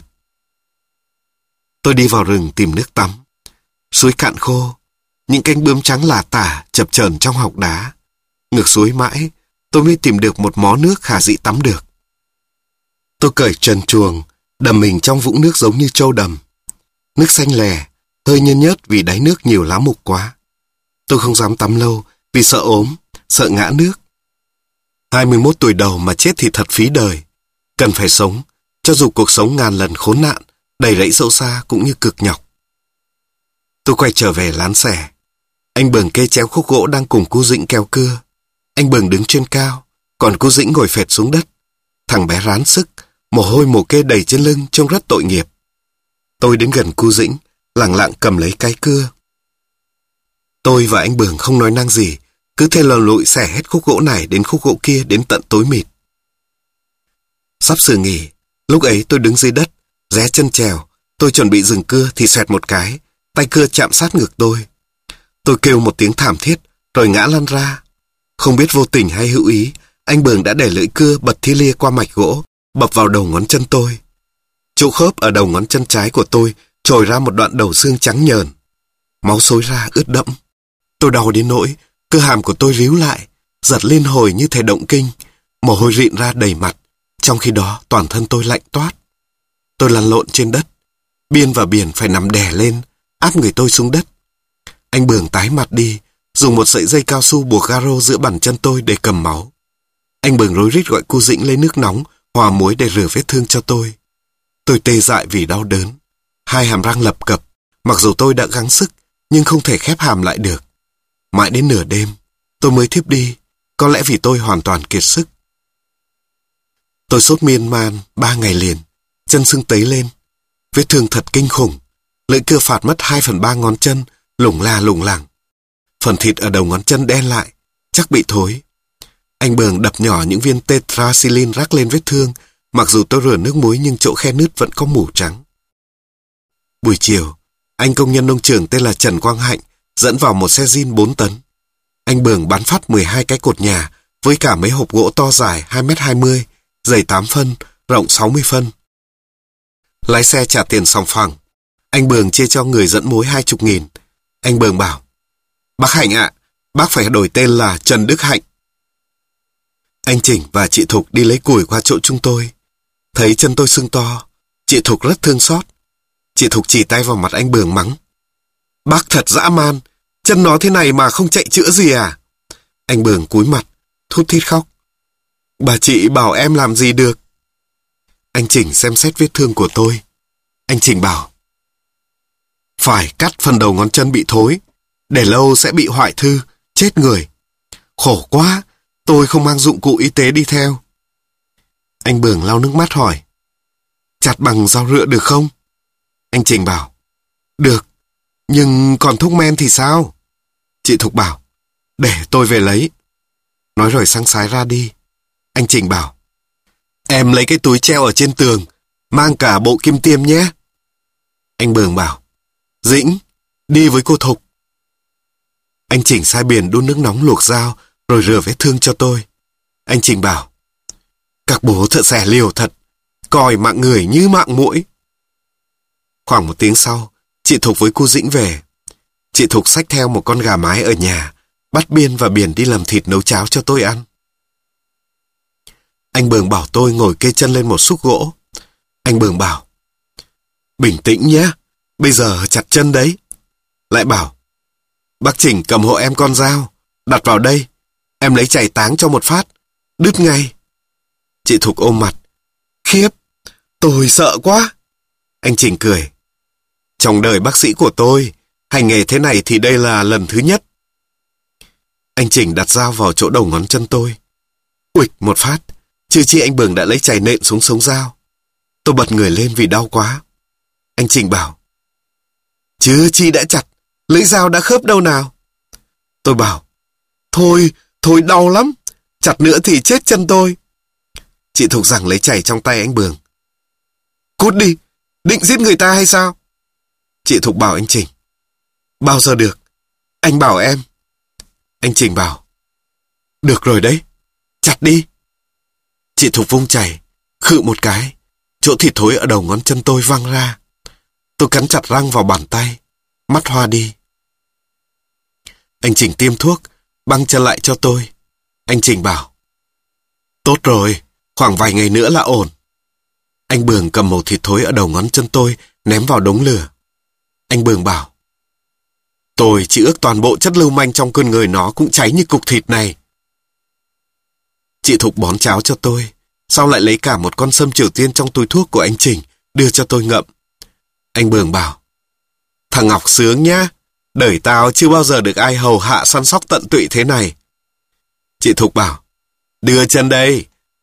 Tôi đi vào rừng tìm nước tắm. Suối cạn khô, những cánh bướm trắng lả tả chập chờn trong hộc đá. Ngược suối mãi, tôi mới tìm được một mó nước khả dĩ tắm được. Tôi cởi trần truồng, đầm mình trong vũng nước giống như trâu đầm. Nước xanh lè, hơi nhơn nhớt vì đáy nước nhiều lá mục quá. Tôi không dám tắm lâu vì sợ ốm, sợ ngã nước. hai mươi mốt tuổi đầu mà chết thì thật phí đời. Cần phải sống, cho dù cuộc sống ngàn lần khốn nạn, đầy rẫy sâu xa cũng như cực nhọc. Tôi quay trở về lán xẻ. Anh Bường kê chéo khúc gỗ đang cùng cô Dĩnh kéo cưa. Anh Bường đứng trên cao, còn cô Dĩnh ngồi phệt xuống đất. Thằng bé rán sức, mồ hôi mồ kê đầy trên lưng, trông rất tội nghiệp. Tôi đến gần cu Dĩnh, lẳng lặng cầm lấy cái cưa. Tôi và anh Bường không nói năng gì, cứ thế lầm lụi xẻ hết khúc gỗ này đến khúc gỗ kia đến tận tối mịt. Sắp sửa nghỉ, lúc ấy tôi đứng dưới đất, ré chân trèo. Tôi chuẩn bị dừng cưa thì xoẹt một cái, tay cưa chạm sát ngực tôi. Tôi kêu một tiếng thảm thiết, rồi ngã lăn ra. Không biết vô tình hay hữu ý, anh Bường đã để lưỡi cưa bật thi lia qua mạch gỗ, bập vào đầu ngón chân tôi. Chỗ khớp ở đầu ngón chân trái của tôi trồi ra một đoạn đầu xương trắng nhờn. Máu xối ra ướt đẫm. Tôi đau đến nỗi cơ hàm của tôi ríu lại, giật liên hồi như thể động kinh, mồ hôi rịn ra đầy mặt. Trong khi đó toàn thân tôi lạnh toát. Tôi lăn lộn trên đất. Biên và Biển phải nằm đè lên, áp người tôi xuống đất. Anh Bường tái mặt đi, dùng một sợi dây cao su buộc garo giữa bàn chân tôi để cầm máu. Anh Bường rối rít gọi cô Dĩnh lấy nước nóng, hòa muối để rửa vết thương cho tôi. Tôi tê dại vì đau đớn. Hai hàm răng lập cập, mặc dù tôi đã gắng sức, nhưng không thể khép hàm lại được. Mãi đến nửa đêm, tôi mới thiếp đi, có lẽ vì tôi hoàn toàn kiệt sức. Tôi sốt miên man ba ngày liền, chân sưng tấy lên. Vết thương thật kinh khủng, lưỡi cưa phạt mất hai phần ba ngón chân, lủng la lủng lẳng. Phần thịt ở đầu ngón chân đen lại, chắc bị thối. Anh Bường đập nhỏ những viên tetracycline rắc lên vết thương, mặc dù tôi rửa nước muối nhưng chỗ khe nứt vẫn có mủ trắng. Buổi chiều, anh công nhân nông trường tên là Trần Quang Hạnh dẫn vào một xe zin bốn tấn. Anh Bường bán phát mười hai cái cột nhà với cả mấy hộp gỗ to dài hai mét hai mươi, dày tám phân, rộng sáu mươi phân. Lái xe trả tiền sòng phẳng. Anh Bường chia cho người dẫn mối hai chục nghìn. Anh Bường bảo, bác Hạnh ạ, bác phải đổi tên là Trần Đức Hạnh. Anh Chỉnh và chị Thục đi lấy củi qua chỗ chúng tôi. Thấy chân tôi sưng to, chị Thục rất thương xót. Chị Thục chỉ tay vào mặt anh Bường mắng. Bác thật dã man, chân nó thế này mà không chạy chữa gì à? Anh Bường cúi mặt, thút thít khóc. Bà chị bảo em làm gì được? Anh Chỉnh xem xét vết thương của tôi. Anh Chỉnh bảo, phải cắt phần đầu ngón chân bị thối, để lâu sẽ bị hoại thư, chết người. Khổ quá, tôi không mang dụng cụ y tế đi theo. Anh Bường lau nước mắt hỏi, chặt bằng dao rựa được không? Anh Chỉnh bảo, được, nhưng còn thuốc men thì sao? Chị Thục bảo, để tôi về lấy. Nói rồi sang sái ra đi. Anh Chỉnh bảo, em lấy cái túi treo ở trên tường, mang cả bộ kim tiêm nhé. Anh Bường bảo, Dĩnh, đi với cô Thục. Anh Chỉnh sai Biển đun nước nóng luộc dao, rồi rửa vết thương cho tôi. Anh Chỉnh bảo, các bố thợ xẻ liều thật, coi mạng người như mạng muỗi. Khoảng một tiếng sau, chị Thục với cô Dĩnh về. Chị Thục xách theo một con gà mái ở nhà, bắt Biên và Biển đi làm thịt nấu cháo cho tôi ăn. Anh Bường bảo tôi ngồi kê chân lên một xúc gỗ. Anh Bường bảo, bình tĩnh nhé, bây giờ chặt chân đấy. Lại bảo, bác Chỉnh cầm hộ em con dao, đặt vào đây, em lấy chày táng cho một phát, đứt ngay. Chị Thục ôm mặt, khiếp, tôi sợ quá. Anh Chỉnh cười, trong đời bác sĩ của tôi, hành nghề thế này thì đây là lần thứ nhất. Anh Chỉnh đặt dao vào chỗ đầu ngón chân tôi. Uịch một phát, chưa chi anh Bường đã lấy chày nện xuống sống dao. Tôi bật người lên vì đau quá. Anh Chỉnh bảo, chưa chi đã chặt, lưỡi dao đã khớp đâu nào. Tôi bảo, thôi, thôi đau lắm, chặt nữa thì chết chân tôi. Chị Thục giằng lấy chày trong tay anh Bường. Cút đi, định giết người ta hay sao? Chị Thục bảo anh Chỉnh, bao giờ được, anh bảo em. Anh Chỉnh bảo, được rồi đấy, chặt đi. Chị Thục vung chày, khự một cái, chỗ thịt thối ở đầu ngón chân tôi văng ra. Tôi cắn chặt răng vào bàn tay, mắt hoa đi. Anh Chỉnh tiêm thuốc, băng chân lại cho tôi. Anh Chỉnh bảo, tốt rồi, khoảng vài ngày nữa là ổn. Anh Bường cầm mẩu thịt thối ở đầu ngón chân tôi, ném vào đống lửa. Anh Bường bảo, tôi chỉ ước toàn bộ chất lưu manh trong cơn người nó cũng cháy như cục thịt này. Chị Thục bón cháo cho tôi, sau lại lấy cả một con sâm Triều Tiên trong túi thuốc của anh Chỉnh, đưa cho tôi ngậm. Anh Bường bảo, thằng Ngọc sướng nhá, đời tao chưa bao giờ được ai hầu hạ săn sóc tận tụy thế này. Chị Thục bảo, đưa chân đây,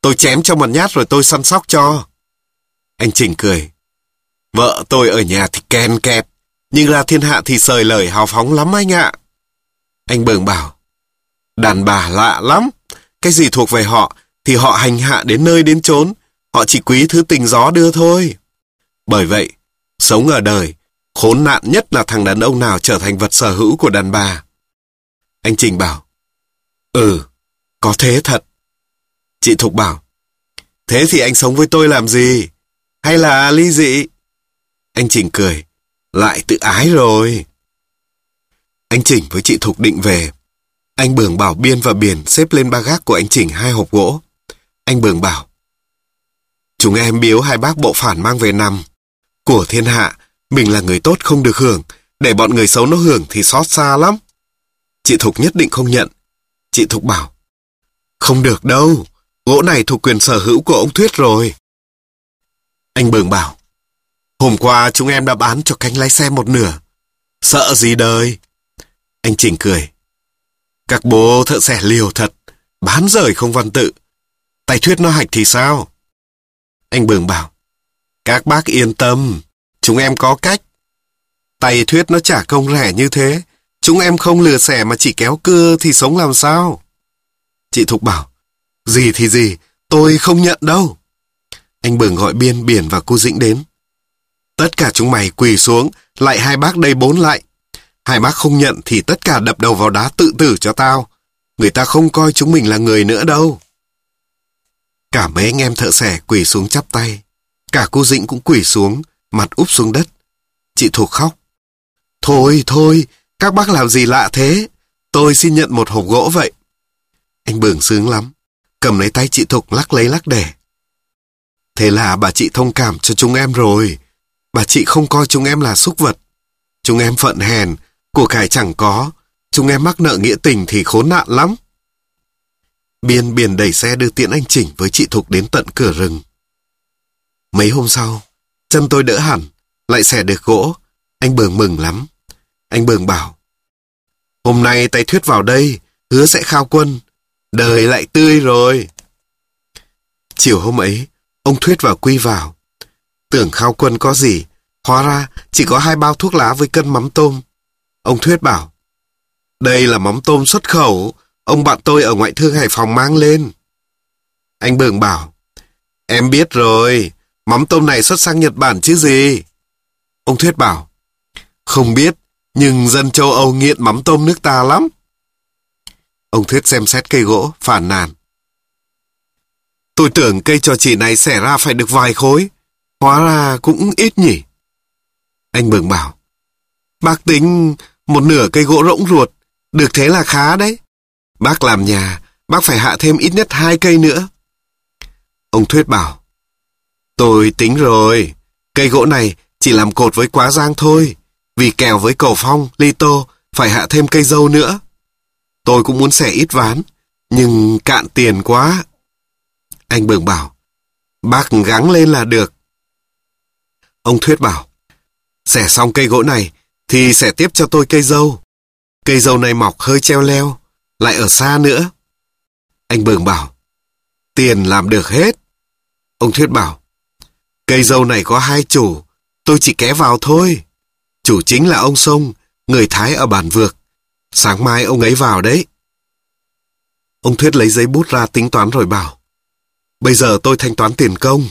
Tôi chém cho một nhát rồi tôi săn sóc cho. Anh Trình cười. Vợ tôi ở nhà thì ken kẹt, nhưng ra thiên hạ thì sời lời hào phóng lắm anh ạ. Anh Bường bảo. Đàn bà lạ lắm. Cái gì thuộc về họ thì họ hành hạ đến nơi đến chốn. Họ chỉ quý thứ tình gió đưa thôi. Bởi vậy, sống ở đời, khốn nạn nhất là thằng đàn ông nào trở thành vật sở hữu của đàn bà. Anh Trình bảo. Ừ, có thế thật. Chị Thục bảo. Thế thì anh sống với tôi làm gì? Hay là ly dị? Anh Trình cười. Lại tự ái rồi. Anh Trình với chị Thục định về. Anh Bường bảo Biên và Biển xếp lên ba gác của anh Trình hai hộp gỗ. Anh Bường bảo. Chúng em biếu hai bác bộ phản mang về nằm. Của thiên hạ, mình là người tốt không được hưởng. Để bọn người xấu nó hưởng thì xót xa lắm. Chị Thục nhất định không nhận. Chị Thục bảo. Không được đâu. Gỗ này thuộc quyền sở hữu của ông Thuyết rồi. Anh Bường bảo. Hôm qua chúng em đã bán cho cánh lái xe một nửa. Sợ gì đời. Anh Trình cười. Các bố thợ xẻ liều thật. Bán rời không văn tự. Tay Thuyết nó hạch thì sao? Anh Bường bảo. Các bác yên tâm. Chúng em có cách. Tay Thuyết nó trả công rẻ như thế. Chúng em không lừa xẻ mà chỉ kéo cưa thì sống làm sao? Chị Thục bảo. Gì thì gì, tôi không nhận đâu. Anh Bường gọi Biên, Biển và cô Dĩnh đến. Tất cả chúng mày quỳ xuống, lại hai bác đây bốn lại. Hai bác không nhận thì tất cả đập đầu vào đá tự tử cho tao. Người ta không coi chúng mình là người nữa đâu. Cả mấy anh em thợ xẻ quỳ xuống chắp tay. Cả cô Dĩnh cũng quỳ xuống, mặt úp xuống đất. Chị Thục khóc. Thôi, thôi, các bác làm gì lạ thế? Tôi xin nhận một hộp gỗ vậy. Anh Bường sướng lắm. Cầm lấy tay chị Thục lắc lấy lắc để. Thế là bà chị thông cảm cho chúng em rồi. Bà chị không coi chúng em là súc vật. Chúng em phận hèn, của cải chẳng có. Chúng em mắc nợ nghĩa tình thì khốn nạn lắm. Biên Biển đẩy xe đưa tiễn anh Chỉnh với chị Thục đến tận cửa rừng. Mấy hôm sau, chân tôi đỡ hẳn, lại xẻ được gỗ. Anh Bường mừng lắm. Anh Bường bảo. Hôm nay tay Thuyết vào đây, hứa sẽ khao quân. Đời lại tươi rồi. Chiều hôm ấy, ông Thuyết và Quy vào. Tưởng khao quân có gì, hóa ra chỉ có hai bao thuốc lá với cân mắm tôm. Ông Thuyết bảo. Đây là mắm tôm xuất khẩu, ông bạn tôi ở ngoại thương Hải Phòng mang lên. Anh Bường bảo. Em biết rồi, mắm tôm này xuất sang Nhật Bản chứ gì. Ông Thuyết bảo. Không biết, nhưng dân châu Âu nghiện mắm tôm nước ta lắm. Ông Thuyết xem xét cây gỗ, phàn nàn. Tôi tưởng cây cho chị này xẻ ra phải được vài khối. Hóa ra cũng ít nhỉ. Anh Bường bảo. Bác tính một nửa cây gỗ rỗng ruột. Được thế là khá đấy. Bác làm nhà, bác phải hạ thêm ít nhất hai cây nữa. Ông Thuyết bảo. Tôi tính rồi. Cây gỗ này chỉ làm cột với quá giang thôi. Vì kèo với cầu phong, ly tô phải hạ thêm cây dâu nữa. Tôi cũng muốn xẻ ít ván, nhưng cạn tiền quá. Anh Bường bảo. Bác gắng lên là được. Ông Thuyết bảo. Xẻ xong cây gỗ này thì xẻ tiếp cho tôi cây dâu. Cây dâu này mọc hơi treo leo, lại ở xa nữa. Anh Bường bảo. Tiền làm được hết. Ông Thuyết bảo. Cây dâu này có hai chủ, tôi chỉ ké vào thôi. Chủ chính là ông Sông, người Thái ở bản Vược. Sáng mai ông ấy vào đấy. Ông Thuyết lấy giấy bút ra tính toán rồi bảo. Bây giờ tôi thanh toán tiền công.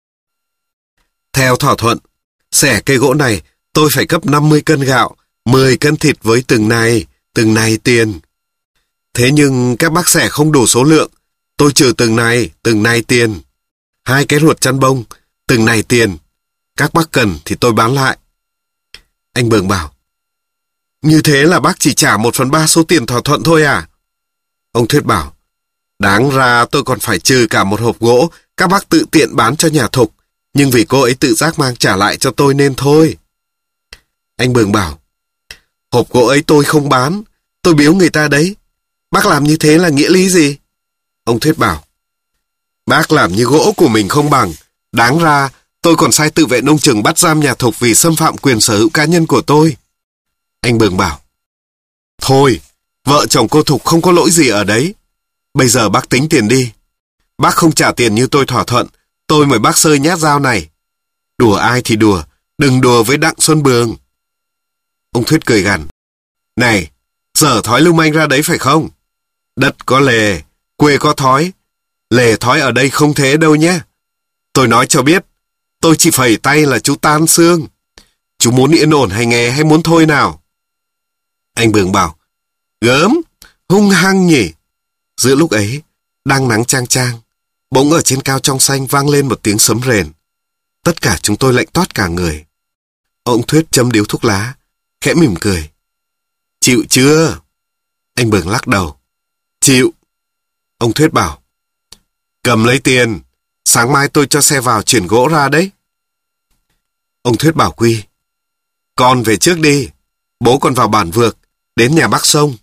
Theo thỏa thuận, xẻ cây gỗ này tôi phải cấp năm mươi cân gạo, mười cân thịt với từng này, từng này tiền. Thế nhưng các bác xẻ không đủ số lượng, tôi trừ từng này, từng này tiền. Hai cái ruột chăn bông, từng này tiền. Các bác cần thì tôi bán lại. Anh Bường bảo. Như thế là bác chỉ trả một phần ba số tiền thỏa thuận thôi à? Ông Thuyết bảo. Đáng ra tôi còn phải trừ cả một hộp gỗ các bác tự tiện bán cho nhà Thục, nhưng vì cô ấy tự giác mang trả lại cho tôi nên thôi. Anh Bường bảo. Hộp gỗ ấy tôi không bán, tôi biếu người ta đấy. Bác làm như thế là nghĩa lý gì? Ông Thuyết bảo. Bác làm như gỗ của mình không bằng. Đáng ra tôi còn sai tự vệ nông trường bắt giam nhà Thục vì xâm phạm quyền sở hữu cá nhân của tôi. Anh Bường bảo. Thôi, vợ chồng cô Thục không có lỗi gì ở đấy. Bây giờ bác tính tiền đi. Bác không trả tiền như tôi thỏa thuận, tôi mời bác sơi nhát dao này. Đùa ai thì đùa, đừng đùa với Đặng Xuân Bường. Ông Thuyết cười gằn. Này, dở thói lưu manh ra đấy phải không? Đất có lề, quê có thói. Lề thói ở đây không thế đâu nhé. Tôi nói cho biết, tôi chỉ phẩy tay là chú tan xương. Chú muốn yên ổn hành nghề hay muốn thôi nào? Anh Bường bảo, gớm, hung hăng nhỉ. Giữa lúc ấy, đang nắng chang chang, bỗng ở trên cao trong xanh vang lên một tiếng sấm rền. Tất cả chúng tôi lạnh toát cả người. Ông Thuyết châm điếu thuốc lá, khẽ mỉm cười. Chịu chưa? Anh Bường lắc đầu. Chịu. Ông Thuyết bảo, cầm lấy tiền, sáng mai tôi cho xe vào chuyển gỗ ra đấy. Ông Thuyết bảo Quy, con về trước đi, bố còn vào bản vược, đến nhà bác Sông.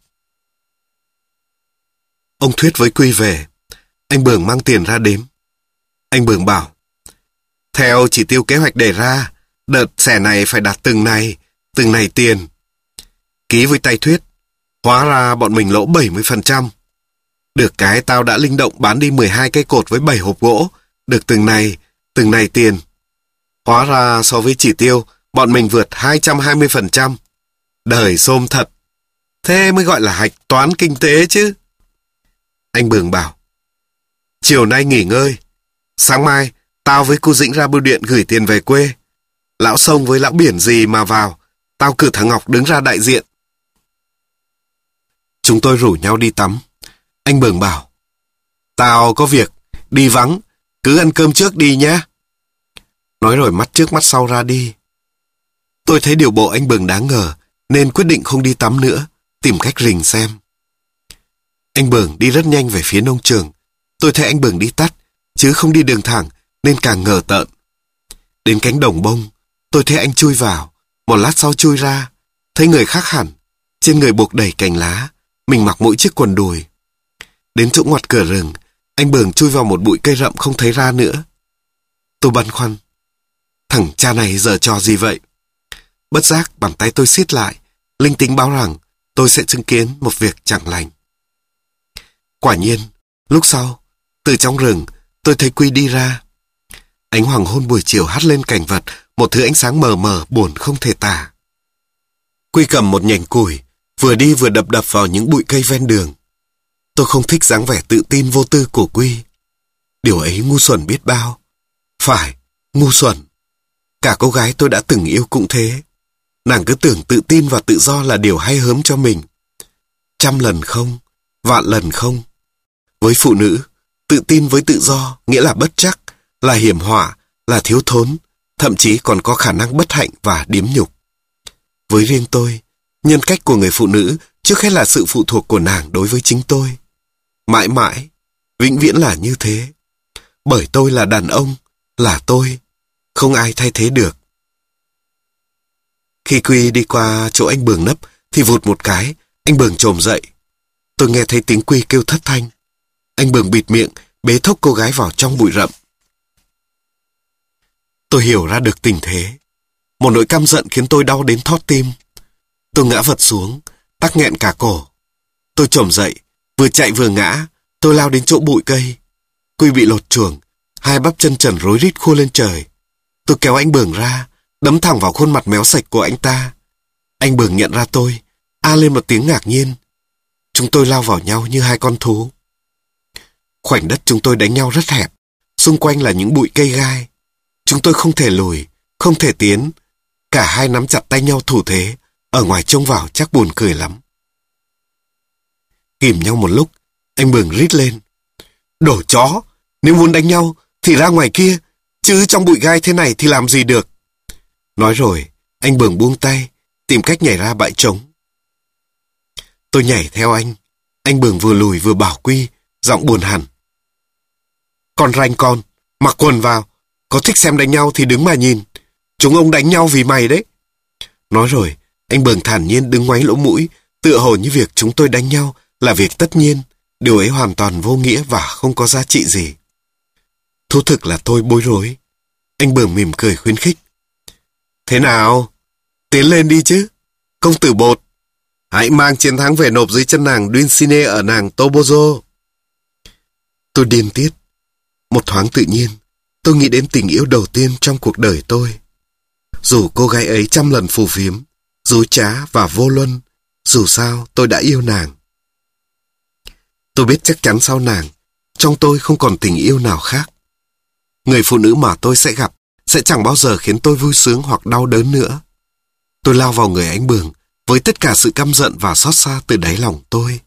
Ông Thuyết với Quy về, anh Bường mang tiền ra đếm. Anh Bường bảo, theo chỉ tiêu kế hoạch đề ra, đợt xẻ này phải đạt từng này, từng này tiền. Ký với tay Thuyết, hóa ra bọn mình lỗ bảy mươi phần trăm. Được cái tao đã linh động bán đi mười hai cây cột với bảy hộp gỗ, được từng này, từng này tiền. Hóa ra so với chỉ tiêu, bọn mình vượt hai trăm hai mươi phần trăm. Đời xôm thật. Thế mới gọi là hạch toán kinh tế chứ. Anh Bường bảo, chiều nay nghỉ ngơi. Sáng mai, tao với cô Dĩnh ra bưu điện gửi tiền về quê. Lão Sông với lão Biển gì mà vào, tao cử thằng Ngọc đứng ra đại diện. Chúng tôi rủ nhau đi tắm. Anh Bường bảo, tao có việc, đi vắng, cứ ăn cơm trước đi nhé. Nói rồi mắt trước mắt sau ra đi. Tôi thấy điều bộ anh Bường đáng ngờ, nên quyết định không đi tắm nữa, tìm cách rình xem. Anh Bường đi rất nhanh về phía nông trường. Tôi thấy anh Bường đi tắt, chứ không đi đường thẳng, nên càng ngờ tợn. Đến cánh đồng bông, tôi thấy anh chui vào, một lát sau chui ra, thấy người khác hẳn, trên người buộc đầy cành lá, mình mặc mỗi chiếc quần đùi. Đến chỗ ngoặt cửa rừng, anh Bường chui vào một bụi cây rậm không thấy ra nữa. Tôi băn khoăn, thằng cha này giở trò gì vậy? Bất giác bàn tay tôi siết lại, linh tính báo rằng tôi sẽ chứng kiến một việc chẳng lành. Quả nhiên, lúc sau, từ trong rừng, tôi thấy Quy đi ra. Ánh hoàng hôn buổi chiều hắt lên cảnh vật, một thứ ánh sáng mờ mờ buồn không thể tả. Quy cầm một nhành củi, vừa đi vừa đập đập vào những bụi cây ven đường. Tôi không thích dáng vẻ tự tin vô tư của Quy. Điều ấy ngu xuẩn biết bao. Phải, ngu xuẩn. Cả cô gái tôi đã từng yêu cũng thế. Nàng cứ tưởng tự tin và tự do là điều hay hớm cho mình. Trăm lần không, vạn lần không. Với phụ nữ, tự tin với tự do nghĩa là bất trắc, là hiểm họa, là thiếu thốn, thậm chí còn có khả năng bất hạnh và điếm nhục. Với riêng tôi, nhân cách của người phụ nữ trước hết là sự phụ thuộc của nàng đối với chính tôi. Mãi mãi, vĩnh viễn là như thế. Bởi tôi là đàn ông, là tôi, không ai thay thế được. Khi Quy đi qua chỗ anh Bường nấp, thì vụt một cái, anh Bường chồm dậy. Tôi nghe thấy tiếng Quy kêu thất thanh. Anh Bường bịt miệng, bế thốc cô gái vào trong bụi rậm. Tôi hiểu ra được tình thế. Một nỗi căm giận khiến tôi đau đến thót tim. Tôi ngã vật xuống, tắc nghẹn cả cổ. Tôi chồm dậy, vừa chạy vừa ngã, tôi lao đến chỗ bụi cây. Quy bị lột chuồng, hai bắp chân trần rối rít khua lên trời. Tôi kéo anh Bường ra, đấm thẳng vào khuôn mặt méo sạch của anh ta. Anh Bường nhận ra tôi, a lên một tiếng ngạc nhiên. Chúng tôi lao vào nhau như hai con thú. Khoảnh đất chúng tôi đánh nhau rất hẹp, xung quanh là những bụi cây gai. Chúng tôi không thể lùi, không thể tiến. Cả hai nắm chặt tay nhau thủ thế, ở ngoài trông vào chắc buồn cười lắm. Ghìm nhau một lúc, anh Bường rít lên. Đồ chó, nếu muốn đánh nhau thì ra ngoài kia, chứ trong bụi gai thế này thì làm gì được. Nói rồi, anh Bường buông tay, tìm cách nhảy ra bãi trống. Tôi nhảy theo anh. Anh Bường vừa lùi vừa bảo Quy, giọng buồn hẳn. Con ranh con, mặc quần vào. Có thích xem đánh nhau thì đứng mà nhìn. Chúng ông đánh nhau vì mày đấy. Nói rồi, anh Bường thản nhiên đứng ngoáy lỗ mũi, tựa hồ như việc chúng tôi đánh nhau là việc tất nhiên. Điều ấy hoàn toàn vô nghĩa và không có giá trị gì. Thú thực là tôi bối rối. Anh Bường mỉm cười khuyến khích. Thế nào? Tiến lên đi chứ. Công tử Bột, hãy mang chiến thắng về nộp dưới chân nàng Dunsine ở nàng Tobozo. Tôi điên tiết. Một thoáng tự nhiên, tôi nghĩ đến tình yêu đầu tiên trong cuộc đời tôi. Dù cô gái ấy trăm lần phù phiếm, dối trá và vô luân, dù sao tôi đã yêu nàng. Tôi biết chắc chắn sau nàng, trong tôi không còn tình yêu nào khác. Người phụ nữ mà tôi sẽ gặp sẽ chẳng bao giờ khiến tôi vui sướng hoặc đau đớn nữa. Tôi lao vào người anh Bường với tất cả sự căm giận và xót xa từ đáy lòng tôi.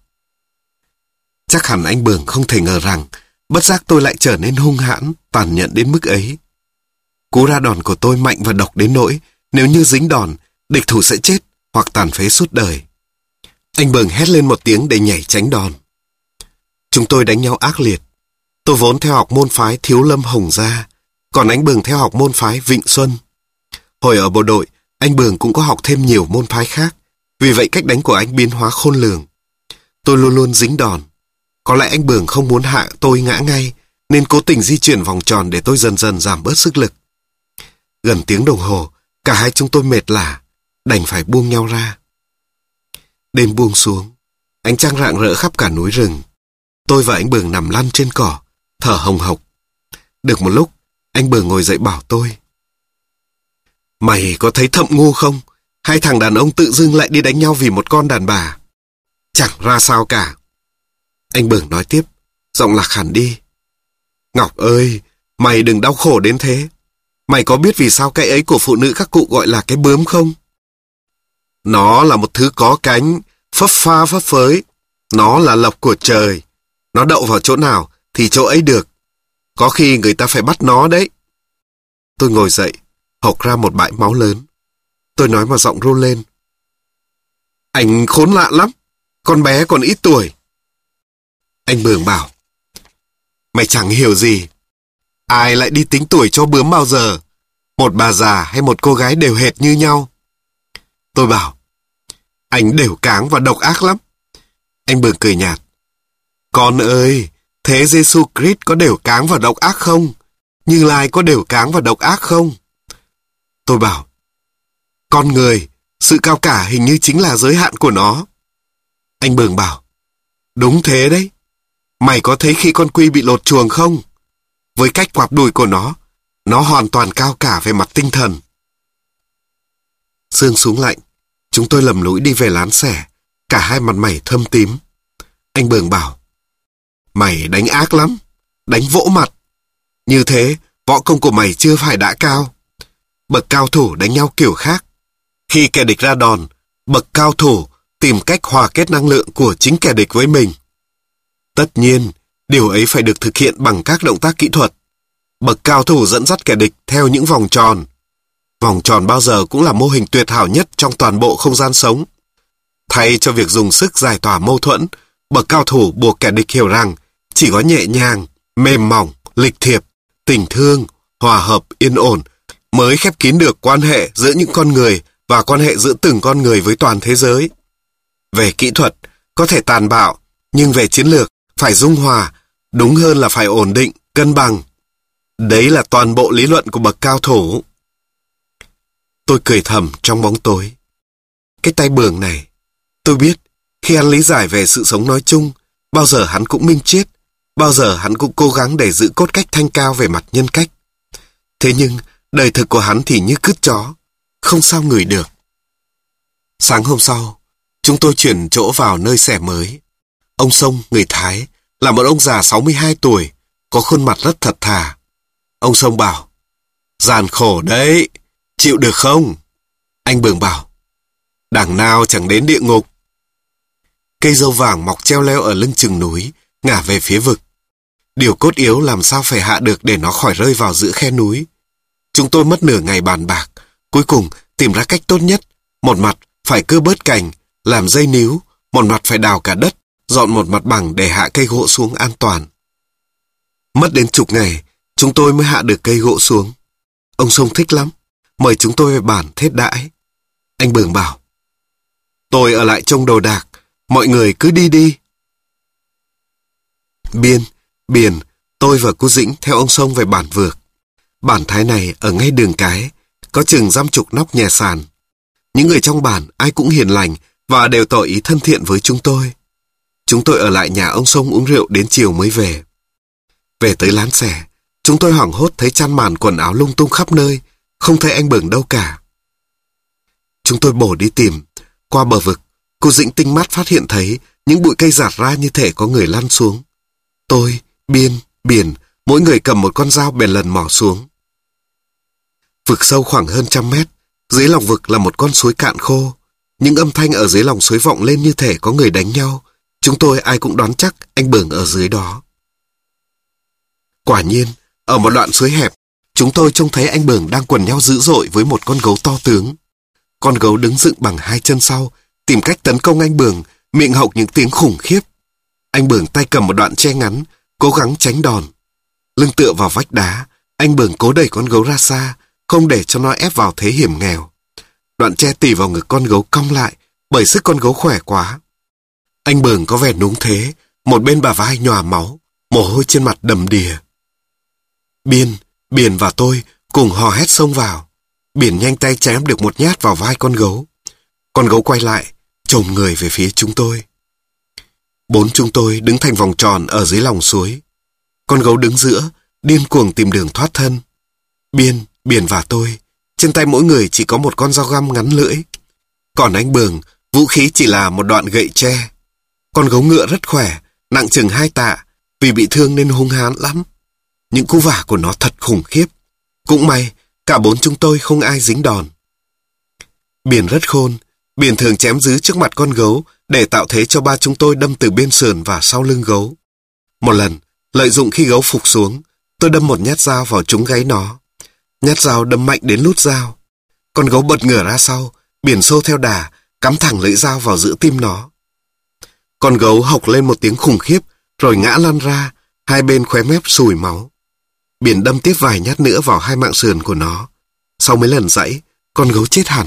Chắc hẳn anh Bường không thể ngờ rằng bất giác tôi lại trở nên hung hãn, tàn nhẫn đến mức ấy. Cú ra đòn của tôi mạnh và độc đến nỗi nếu như dính đòn, địch thủ sẽ chết hoặc tàn phế suốt đời. Anh Bường hét lên một tiếng để nhảy tránh đòn. Chúng tôi đánh nhau ác liệt. Tôi vốn theo học môn phái Thiếu Lâm Hồng Gia, còn anh Bường theo học môn phái Vịnh Xuân. Hồi ở bộ đội, anh Bường cũng có học thêm nhiều môn phái khác, vì vậy cách đánh của anh biến hóa khôn lường. Tôi luôn luôn dính đòn. Có lẽ anh Bường không muốn hạ tôi ngã ngay, nên cố tình di chuyển vòng tròn để tôi dần dần giảm bớt sức lực. Gần tiếng đồng hồ, cả hai chúng tôi mệt lả, đành phải buông nhau ra. Đêm buông xuống, ánh trăng rạng rỡ khắp cả núi rừng. Tôi và anh Bường nằm lăn trên cỏ, thở hồng hộc. Được một lúc, anh Bường ngồi dậy bảo tôi. Mày có thấy thậm ngu không? Hai thằng đàn ông tự dưng lại đi đánh nhau vì một con đàn bà. Chẳng ra sao cả. Anh Bường nói tiếp, giọng lạc hẳn đi. Ngọc ơi, mày đừng đau khổ đến thế. Mày có biết vì sao cái ấy của phụ nữ các cụ gọi là cái bướm không? Nó là một thứ có cánh, phấp pha phấp phới. Nó là lộc của trời. Nó đậu vào chỗ nào thì chỗ ấy được. Có khi người ta phải bắt nó đấy. Tôi ngồi dậy, hộc ra một bãi máu lớn. Tôi nói mà giọng run lên. Anh khốn lạ lắm. Con bé còn ít tuổi. Anh Bường bảo. Mày chẳng hiểu gì. Ai lại đi tính tuổi cho bướm bao giờ? Một bà già hay một cô gái đều hệt như nhau. Tôi bảo. Anh đều cáng và độc ác lắm. Anh Bường cười nhạt. Con ơi, thế Giê-xu Christ có đều cáng và độc ác không? Như Lai có đều cáng và độc ác không? Tôi bảo. Con người, sự cao cả hình như chính là giới hạn của nó. Anh Bường bảo. Đúng thế đấy. Mày có thấy khi con quy bị lột chuồng không? Với cách quạp đùi của nó, nó hoàn toàn cao cả về mặt tinh thần. Sương xuống lạnh, chúng tôi lầm lũi đi về lán xẻ, cả hai mặt mày thâm tím. Anh Bường bảo. Mày đánh ác lắm, đánh vỗ mặt. Như thế, võ công của mày chưa phải đã cao. Bậc cao thủ đánh nhau kiểu khác. Khi kẻ địch ra đòn, bậc cao thủ tìm cách hòa kết năng lượng của chính kẻ địch với mình. Tất nhiên, điều ấy phải được thực hiện bằng các động tác kỹ thuật. Bậc cao thủ dẫn dắt kẻ địch theo những vòng tròn. Vòng tròn bao giờ cũng là mô hình tuyệt hảo nhất trong toàn bộ không gian sống. Thay cho việc dùng sức giải tỏa mâu thuẫn, bậc cao thủ buộc kẻ địch hiểu rằng chỉ có nhẹ nhàng, mềm mỏng, lịch thiệp, tình thương, hòa hợp, yên ổn mới khép kín được quan hệ giữa những con người và quan hệ giữa từng con người với toàn thế giới. Về kỹ thuật, có thể tàn bạo, nhưng về chiến lược, phải dung hòa, đúng hơn là phải ổn định, cân bằng. Đấy là toàn bộ lý luận của bậc cao thủ. Tôi cười thầm trong bóng tối. Cái tay Bường này, tôi biết, khi hắn lý giải về sự sống nói chung, bao giờ hắn cũng minh triết, bao giờ hắn cũng cố gắng để giữ cốt cách thanh cao về mặt nhân cách. Thế nhưng, đời thực của hắn thì như cứt chó, không sao ngửi được. Sáng hôm sau, chúng tôi chuyển chỗ vào nơi xẻ mới. Ông Sông, người Thái, là một ông già sáu mươi hai tuổi, có khuôn mặt rất thật thà. Ông Sông bảo, gian khổ đấy, chịu được không? Anh Bường bảo, đằng nào chẳng đến địa ngục. Cây dâu vàng mọc treo leo ở lưng chừng núi, ngả về phía vực. Điều cốt yếu làm sao phải hạ được để nó khỏi rơi vào giữa khe núi. Chúng tôi mất nửa ngày bàn bạc, cuối cùng tìm ra cách tốt nhất. Một mặt phải cưa bớt cành, làm dây níu, một mặt phải đào cả đất, dọn một mặt bằng để hạ cây gỗ xuống an toàn. Mất đến chục ngày, chúng tôi mới hạ được cây gỗ xuống. Ông Sông thích lắm, mời chúng tôi về bản thết đãi. Anh Bường bảo, tôi ở lại trông đồ đạc, mọi người cứ đi đi. Biên, Biển, tôi và cô Dĩnh theo ông Sông về bản Vược. Bản Thái này ở ngay đường cái, có chừng dăm chục nóc nhà sàn. Những người trong bản ai cũng hiền lành và đều tỏ ý thân thiện với chúng tôi. Chúng tôi ở lại nhà ông Sông uống rượu đến chiều mới về. Về tới lán xẻ, Chúng tôi hoảng hốt thấy chăn màn quần áo lung tung khắp nơi, không thấy anh Bường đâu cả. Chúng tôi bổ đi tìm. Qua bờ vực, cô Dĩnh tinh mắt phát hiện thấy những bụi cây rạt ra như thể có người lăn xuống. Tôi, Biên, Biển, mỗi người cầm một con dao bèn lần mò xuống. Vực sâu khoảng hơn trăm mét, dưới lòng vực là một con suối cạn khô. Những âm thanh ở dưới lòng suối vọng lên như thể có người đánh nhau. Chúng tôi ai cũng đoán chắc anh Bường ở dưới đó. Quả nhiên, ở một đoạn suối hẹp, chúng tôi trông thấy anh Bường đang quần nhau dữ dội với một con gấu to tướng. Con gấu đứng dựng bằng hai chân sau, tìm cách tấn công anh Bường, miệng hộc những tiếng khủng khiếp. Anh Bường tay cầm một đoạn tre ngắn, cố gắng tránh đòn. Lưng tựa vào vách đá, anh Bường cố đẩy con gấu ra xa, không để cho nó ép vào thế hiểm nghèo. Đoạn tre tì vào ngực con gấu cong lại, bởi sức con gấu khỏe quá. Anh Bường có vẻ núng thế, một bên bả vai nhòa máu, mồ hôi trên mặt đầm đìa. Biên, Biển và tôi cùng hò hét xông vào. Biển nhanh tay chém được một nhát vào vai con gấu. Con gấu quay lại, chồm người về phía chúng tôi. Bốn chúng tôi đứng thành vòng tròn ở dưới lòng suối. Con gấu đứng giữa, điên cuồng tìm đường thoát thân. Biên, Biển và tôi, trên tay mỗi người chỉ có một con dao găm ngắn lưỡi. Còn anh Bường, vũ khí chỉ là một đoạn gậy tre. Con gấu ngựa rất khỏe, nặng chừng hai tạ, vì bị thương nên hung hãn lắm. Những cú vả của nó thật khủng khiếp. Cũng may, cả bốn chúng tôi không ai dính đòn. Biển rất khôn. Biển thường chém dứ trước mặt con gấu để tạo thế cho ba chúng tôi đâm từ bên sườn và sau lưng gấu. Một lần, lợi dụng khi gấu phục xuống, tôi đâm một nhát dao vào trúng gáy nó. Nhát dao đâm mạnh đến lút dao. Con gấu bật ngửa ra sau, Biển xô theo đà, cắm thẳng lưỡi dao vào giữa tim nó. Con gấu hộc lên một tiếng khủng khiếp, rồi ngã lăn ra, hai bên khóe mép sùi máu. Biển đâm tiếp vài nhát nữa vào hai mạng sườn của nó. Sau mấy lần giãy, con gấu chết hẳn.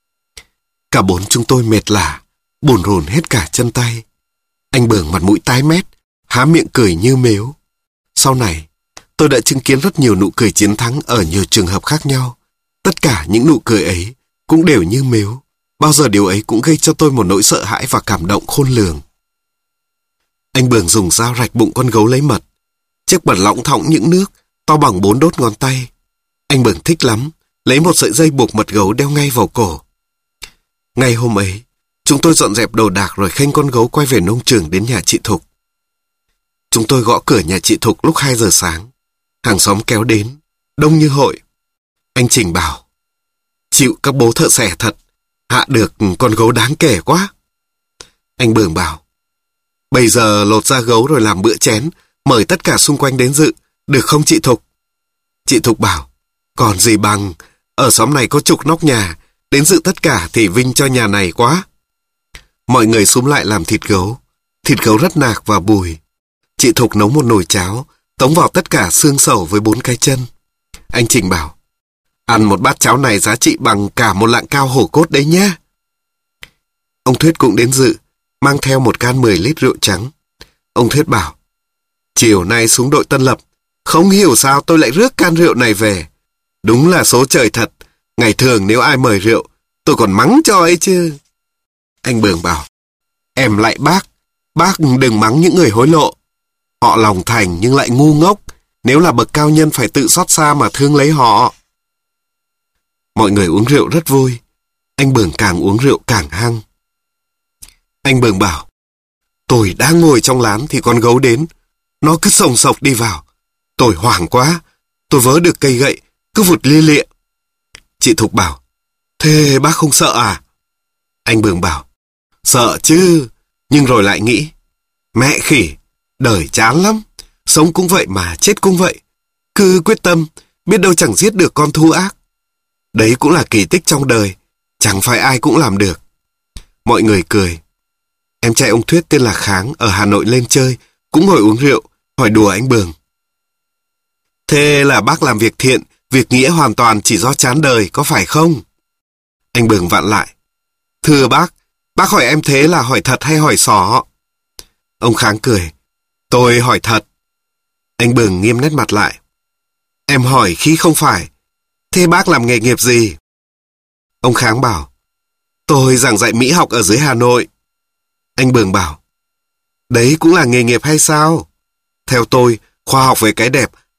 Cả bốn chúng tôi mệt lả, bủn rủn hết cả chân tay. Anh Bường mặt mũi tái mét, há miệng cười như mếu. Sau này, tôi đã chứng kiến rất nhiều nụ cười chiến thắng ở nhiều trường hợp khác nhau. Tất cả những nụ cười ấy cũng đều như mếu. Bao giờ điều ấy cũng gây cho tôi một nỗi sợ hãi và cảm động khôn lường. Anh Bường dùng dao rạch bụng con gấu lấy mật. Chiếc mật lọng thọng những nước, to bằng bốn đốt ngón tay. Anh Bường thích lắm, lấy một sợi dây buộc mật gấu đeo ngay vào cổ. Ngày hôm ấy, chúng tôi dọn dẹp đồ đạc rồi khênh con gấu quay về nông trường đến nhà chị Thục. Chúng tôi gõ cửa nhà chị Thục lúc hai giờ sáng. Hàng xóm kéo đến, đông như hội. Anh Trình bảo, chịu các bố thợ xẻ thật, hạ được con gấu đáng kể quá. Anh Bường bảo, bây giờ lột da gấu rồi làm bữa chén, mời tất cả xung quanh đến dự, được không chị Thục? Chị Thục bảo, còn gì bằng, ở xóm này có chục nóc nhà, đến dự tất cả thì vinh cho nhà này quá. Mọi người xúm lại làm thịt gấu. Thịt gấu rất nạc và bùi. Chị Thục nấu một nồi cháo, tống vào tất cả xương sẩu với bốn cái chân. Anh Trình bảo, ăn một bát cháo này giá trị bằng cả một lạng cao hổ cốt đấy nhé. Ông Thuyết cũng đến dự, mang theo một can mười lít rượu trắng. Ông Thuyết bảo, chiều nay xuống đội Tân Lập, không hiểu sao tôi lại rước can rượu này về. Đúng là số trời thật, ngày thường nếu ai mời rượu, tôi còn mắng cho ấy chứ. Anh Bường bảo, em lại bác, bác đừng mắng những người hối lộ. Họ lòng thành nhưng lại ngu ngốc, nếu là bậc cao nhân phải tự xót xa mà thương lấy họ. Mọi người uống rượu rất vui. Anh Bường càng uống rượu càng hăng. Anh Bường bảo, tôi đang ngồi trong lán thì con gấu đến. Nó cứ sồng sộc đi vào. Tôi hoảng quá, tôi vớ được cây gậy, cứ vụt lia lịa. Chị Thục bảo, thế bác không sợ à? Anh Bường bảo, sợ chứ, nhưng rồi lại nghĩ, mẹ khỉ, đời chán lắm, sống cũng vậy mà chết cũng vậy. Cứ quyết tâm, biết đâu chẳng giết được con thú ác. Đấy cũng là kỳ tích trong đời, chẳng phải ai cũng làm được. Mọi người cười. Em trai ông Thuyết tên là Kháng ở Hà Nội lên chơi, cũng ngồi uống rượu, hỏi đùa anh Bường. Thế là bác làm việc thiện, việc nghĩa hoàn toàn chỉ do chán đời, có phải không? Anh Bường vặn lại. Thưa bác, bác hỏi em thế là hỏi thật hay hỏi xỏ? Ông Kháng cười. Tôi hỏi thật. Anh Bường nghiêm nét mặt lại. Em hỏi khi không phải. Thế bác làm nghề nghiệp gì? Ông Kháng bảo, tôi giảng dạy mỹ học ở dưới Hà Nội. Anh Bường bảo, đấy cũng là nghề nghiệp hay sao? Theo tôi, khoa học về cái đẹp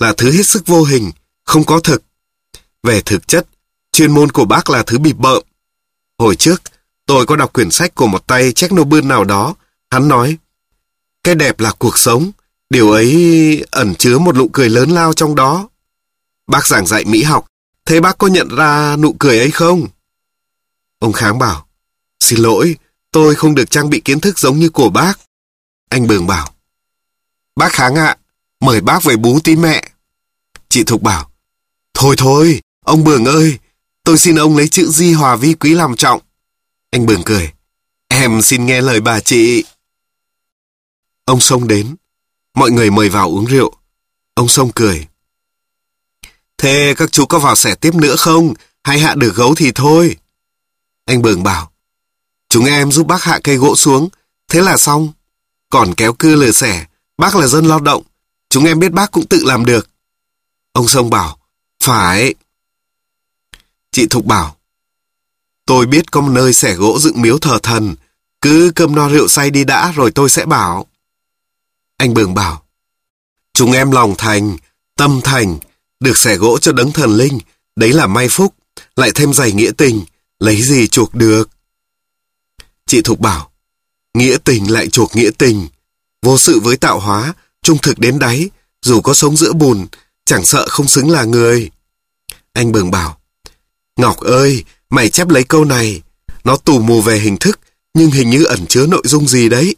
là thứ hết sức vô hình, không có thực. Về thực chất, chuyên môn của bác là thứ bịp bợm. Hồi trước, tôi có đọc quyển sách của một tay Chernobyl nào đó. Hắn nói, cái đẹp là cuộc sống, điều ấy ẩn chứa một nụ cười lớn lao trong đó. Bác giảng dạy mỹ học, thế bác có nhận ra nụ cười ấy không? Ông Kháng bảo, xin lỗi, tôi không được trang bị kiến thức giống như của bác. Anh Bường bảo, bác Kháng ạ, mời bác về bú tí mẹ. Chị Thục bảo, thôi thôi, ông Bường ơi, tôi xin ông lấy chữ di hòa vi quý làm trọng. Anh Bường cười, em xin nghe lời bà chị. Ông Sông đến, mọi người mời vào uống rượu. Ông Sông cười, thế các chú có vào xẻ tiếp nữa không? Hay hạ được gấu thì thôi. Anh Bường bảo, chúng em giúp bác hạ cây gỗ xuống, thế là xong. Còn kéo cưa lừa xẻ, bác là dân lao động, chúng em biết bác cũng tự làm được. Ông Sông bảo, phải. Chị Thục bảo, tôi biết có một nơi xẻ gỗ dựng miếu thờ thần, cứ cơm no rượu say đi đã rồi tôi sẽ bảo. Anh Bường bảo, chúng em lòng thành, tâm thành, được xẻ gỗ cho đấng thần linh, đấy là may phúc, lại thêm dày nghĩa tình, lấy gì chuộc được. Chị Thục bảo, nghĩa tình lại chuộc nghĩa tình, vô sự với tạo hóa, trung thực đến đáy, dù có sống giữa bùn, chẳng sợ không xứng là người. Anh Bường bảo, Ngọc ơi, mày chép lấy câu này, nó tù mù về hình thức, nhưng hình như ẩn chứa nội dung gì đấy.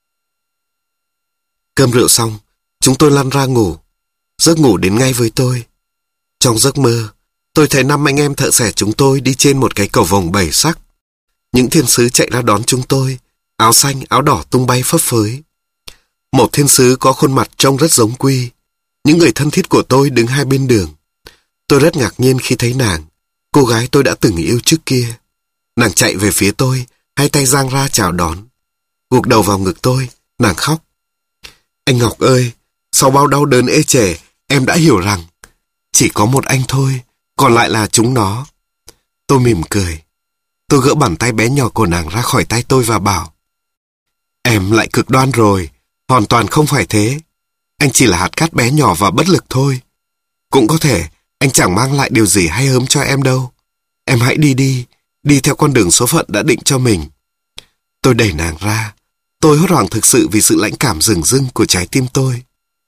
Cơm rượu xong, chúng tôi lăn ra ngủ. Giấc ngủ đến ngay với tôi. Trong giấc mơ, tôi thấy năm anh em thợ xẻ chúng tôi đi trên một cái cầu vồng bảy sắc. Những thiên sứ chạy ra đón chúng tôi, áo xanh, áo đỏ tung bay phấp phới. Một thiên sứ có khuôn mặt trông rất giống Quy. Những người thân thiết của tôi đứng hai bên đường. Tôi rất ngạc nhiên khi thấy nàng, cô gái tôi đã từng yêu trước kia. Nàng chạy về phía tôi, hai tay giang ra chào đón. Gục đầu vào ngực tôi, nàng khóc. Anh Ngọc ơi, sau bao đau đớn ê chề, em đã hiểu rằng chỉ có một anh thôi, còn lại là chúng nó. Tôi mỉm cười. Tôi gỡ bàn tay bé nhỏ của nàng ra khỏi tay tôi và bảo, em lại cực đoan rồi, hoàn toàn không phải thế. Anh chỉ là hạt cát bé nhỏ và bất lực thôi. Cũng có thể anh chẳng mang lại điều gì hay hớm cho em đâu. Em hãy đi đi, đi theo con đường số phận đã định cho mình. Tôi đẩy nàng ra. Tôi hốt hoảng thực sự vì sự lãnh cảm rừng rưng của trái tim tôi.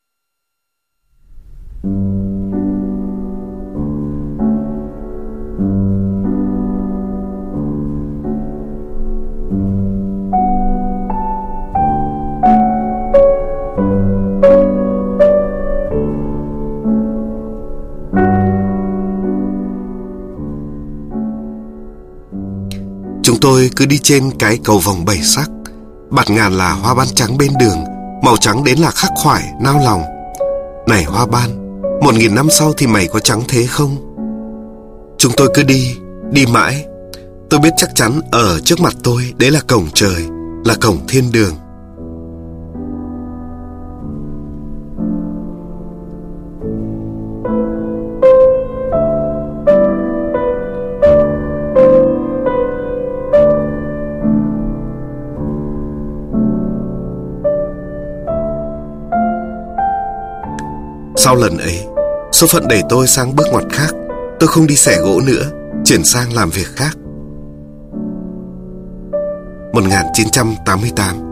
Chúng tôi cứ đi trên cái cầu vồng bảy sắc. Bạt ngàn là hoa ban trắng bên đường, màu trắng đến là khắc khoải, nao lòng. Này hoa ban, một nghìn năm sau thì mày có trắng thế không? Chúng tôi cứ đi, đi mãi. Tôi biết chắc chắn ở trước mặt tôi, đấy là cổng trời, là cổng thiên đường. Sau lần ấy, số phận đẩy tôi sang bước ngoặt khác. Tôi không đi xẻ gỗ nữa, chuyển sang làm việc khác. một nghìn chín trăm tám mươi tám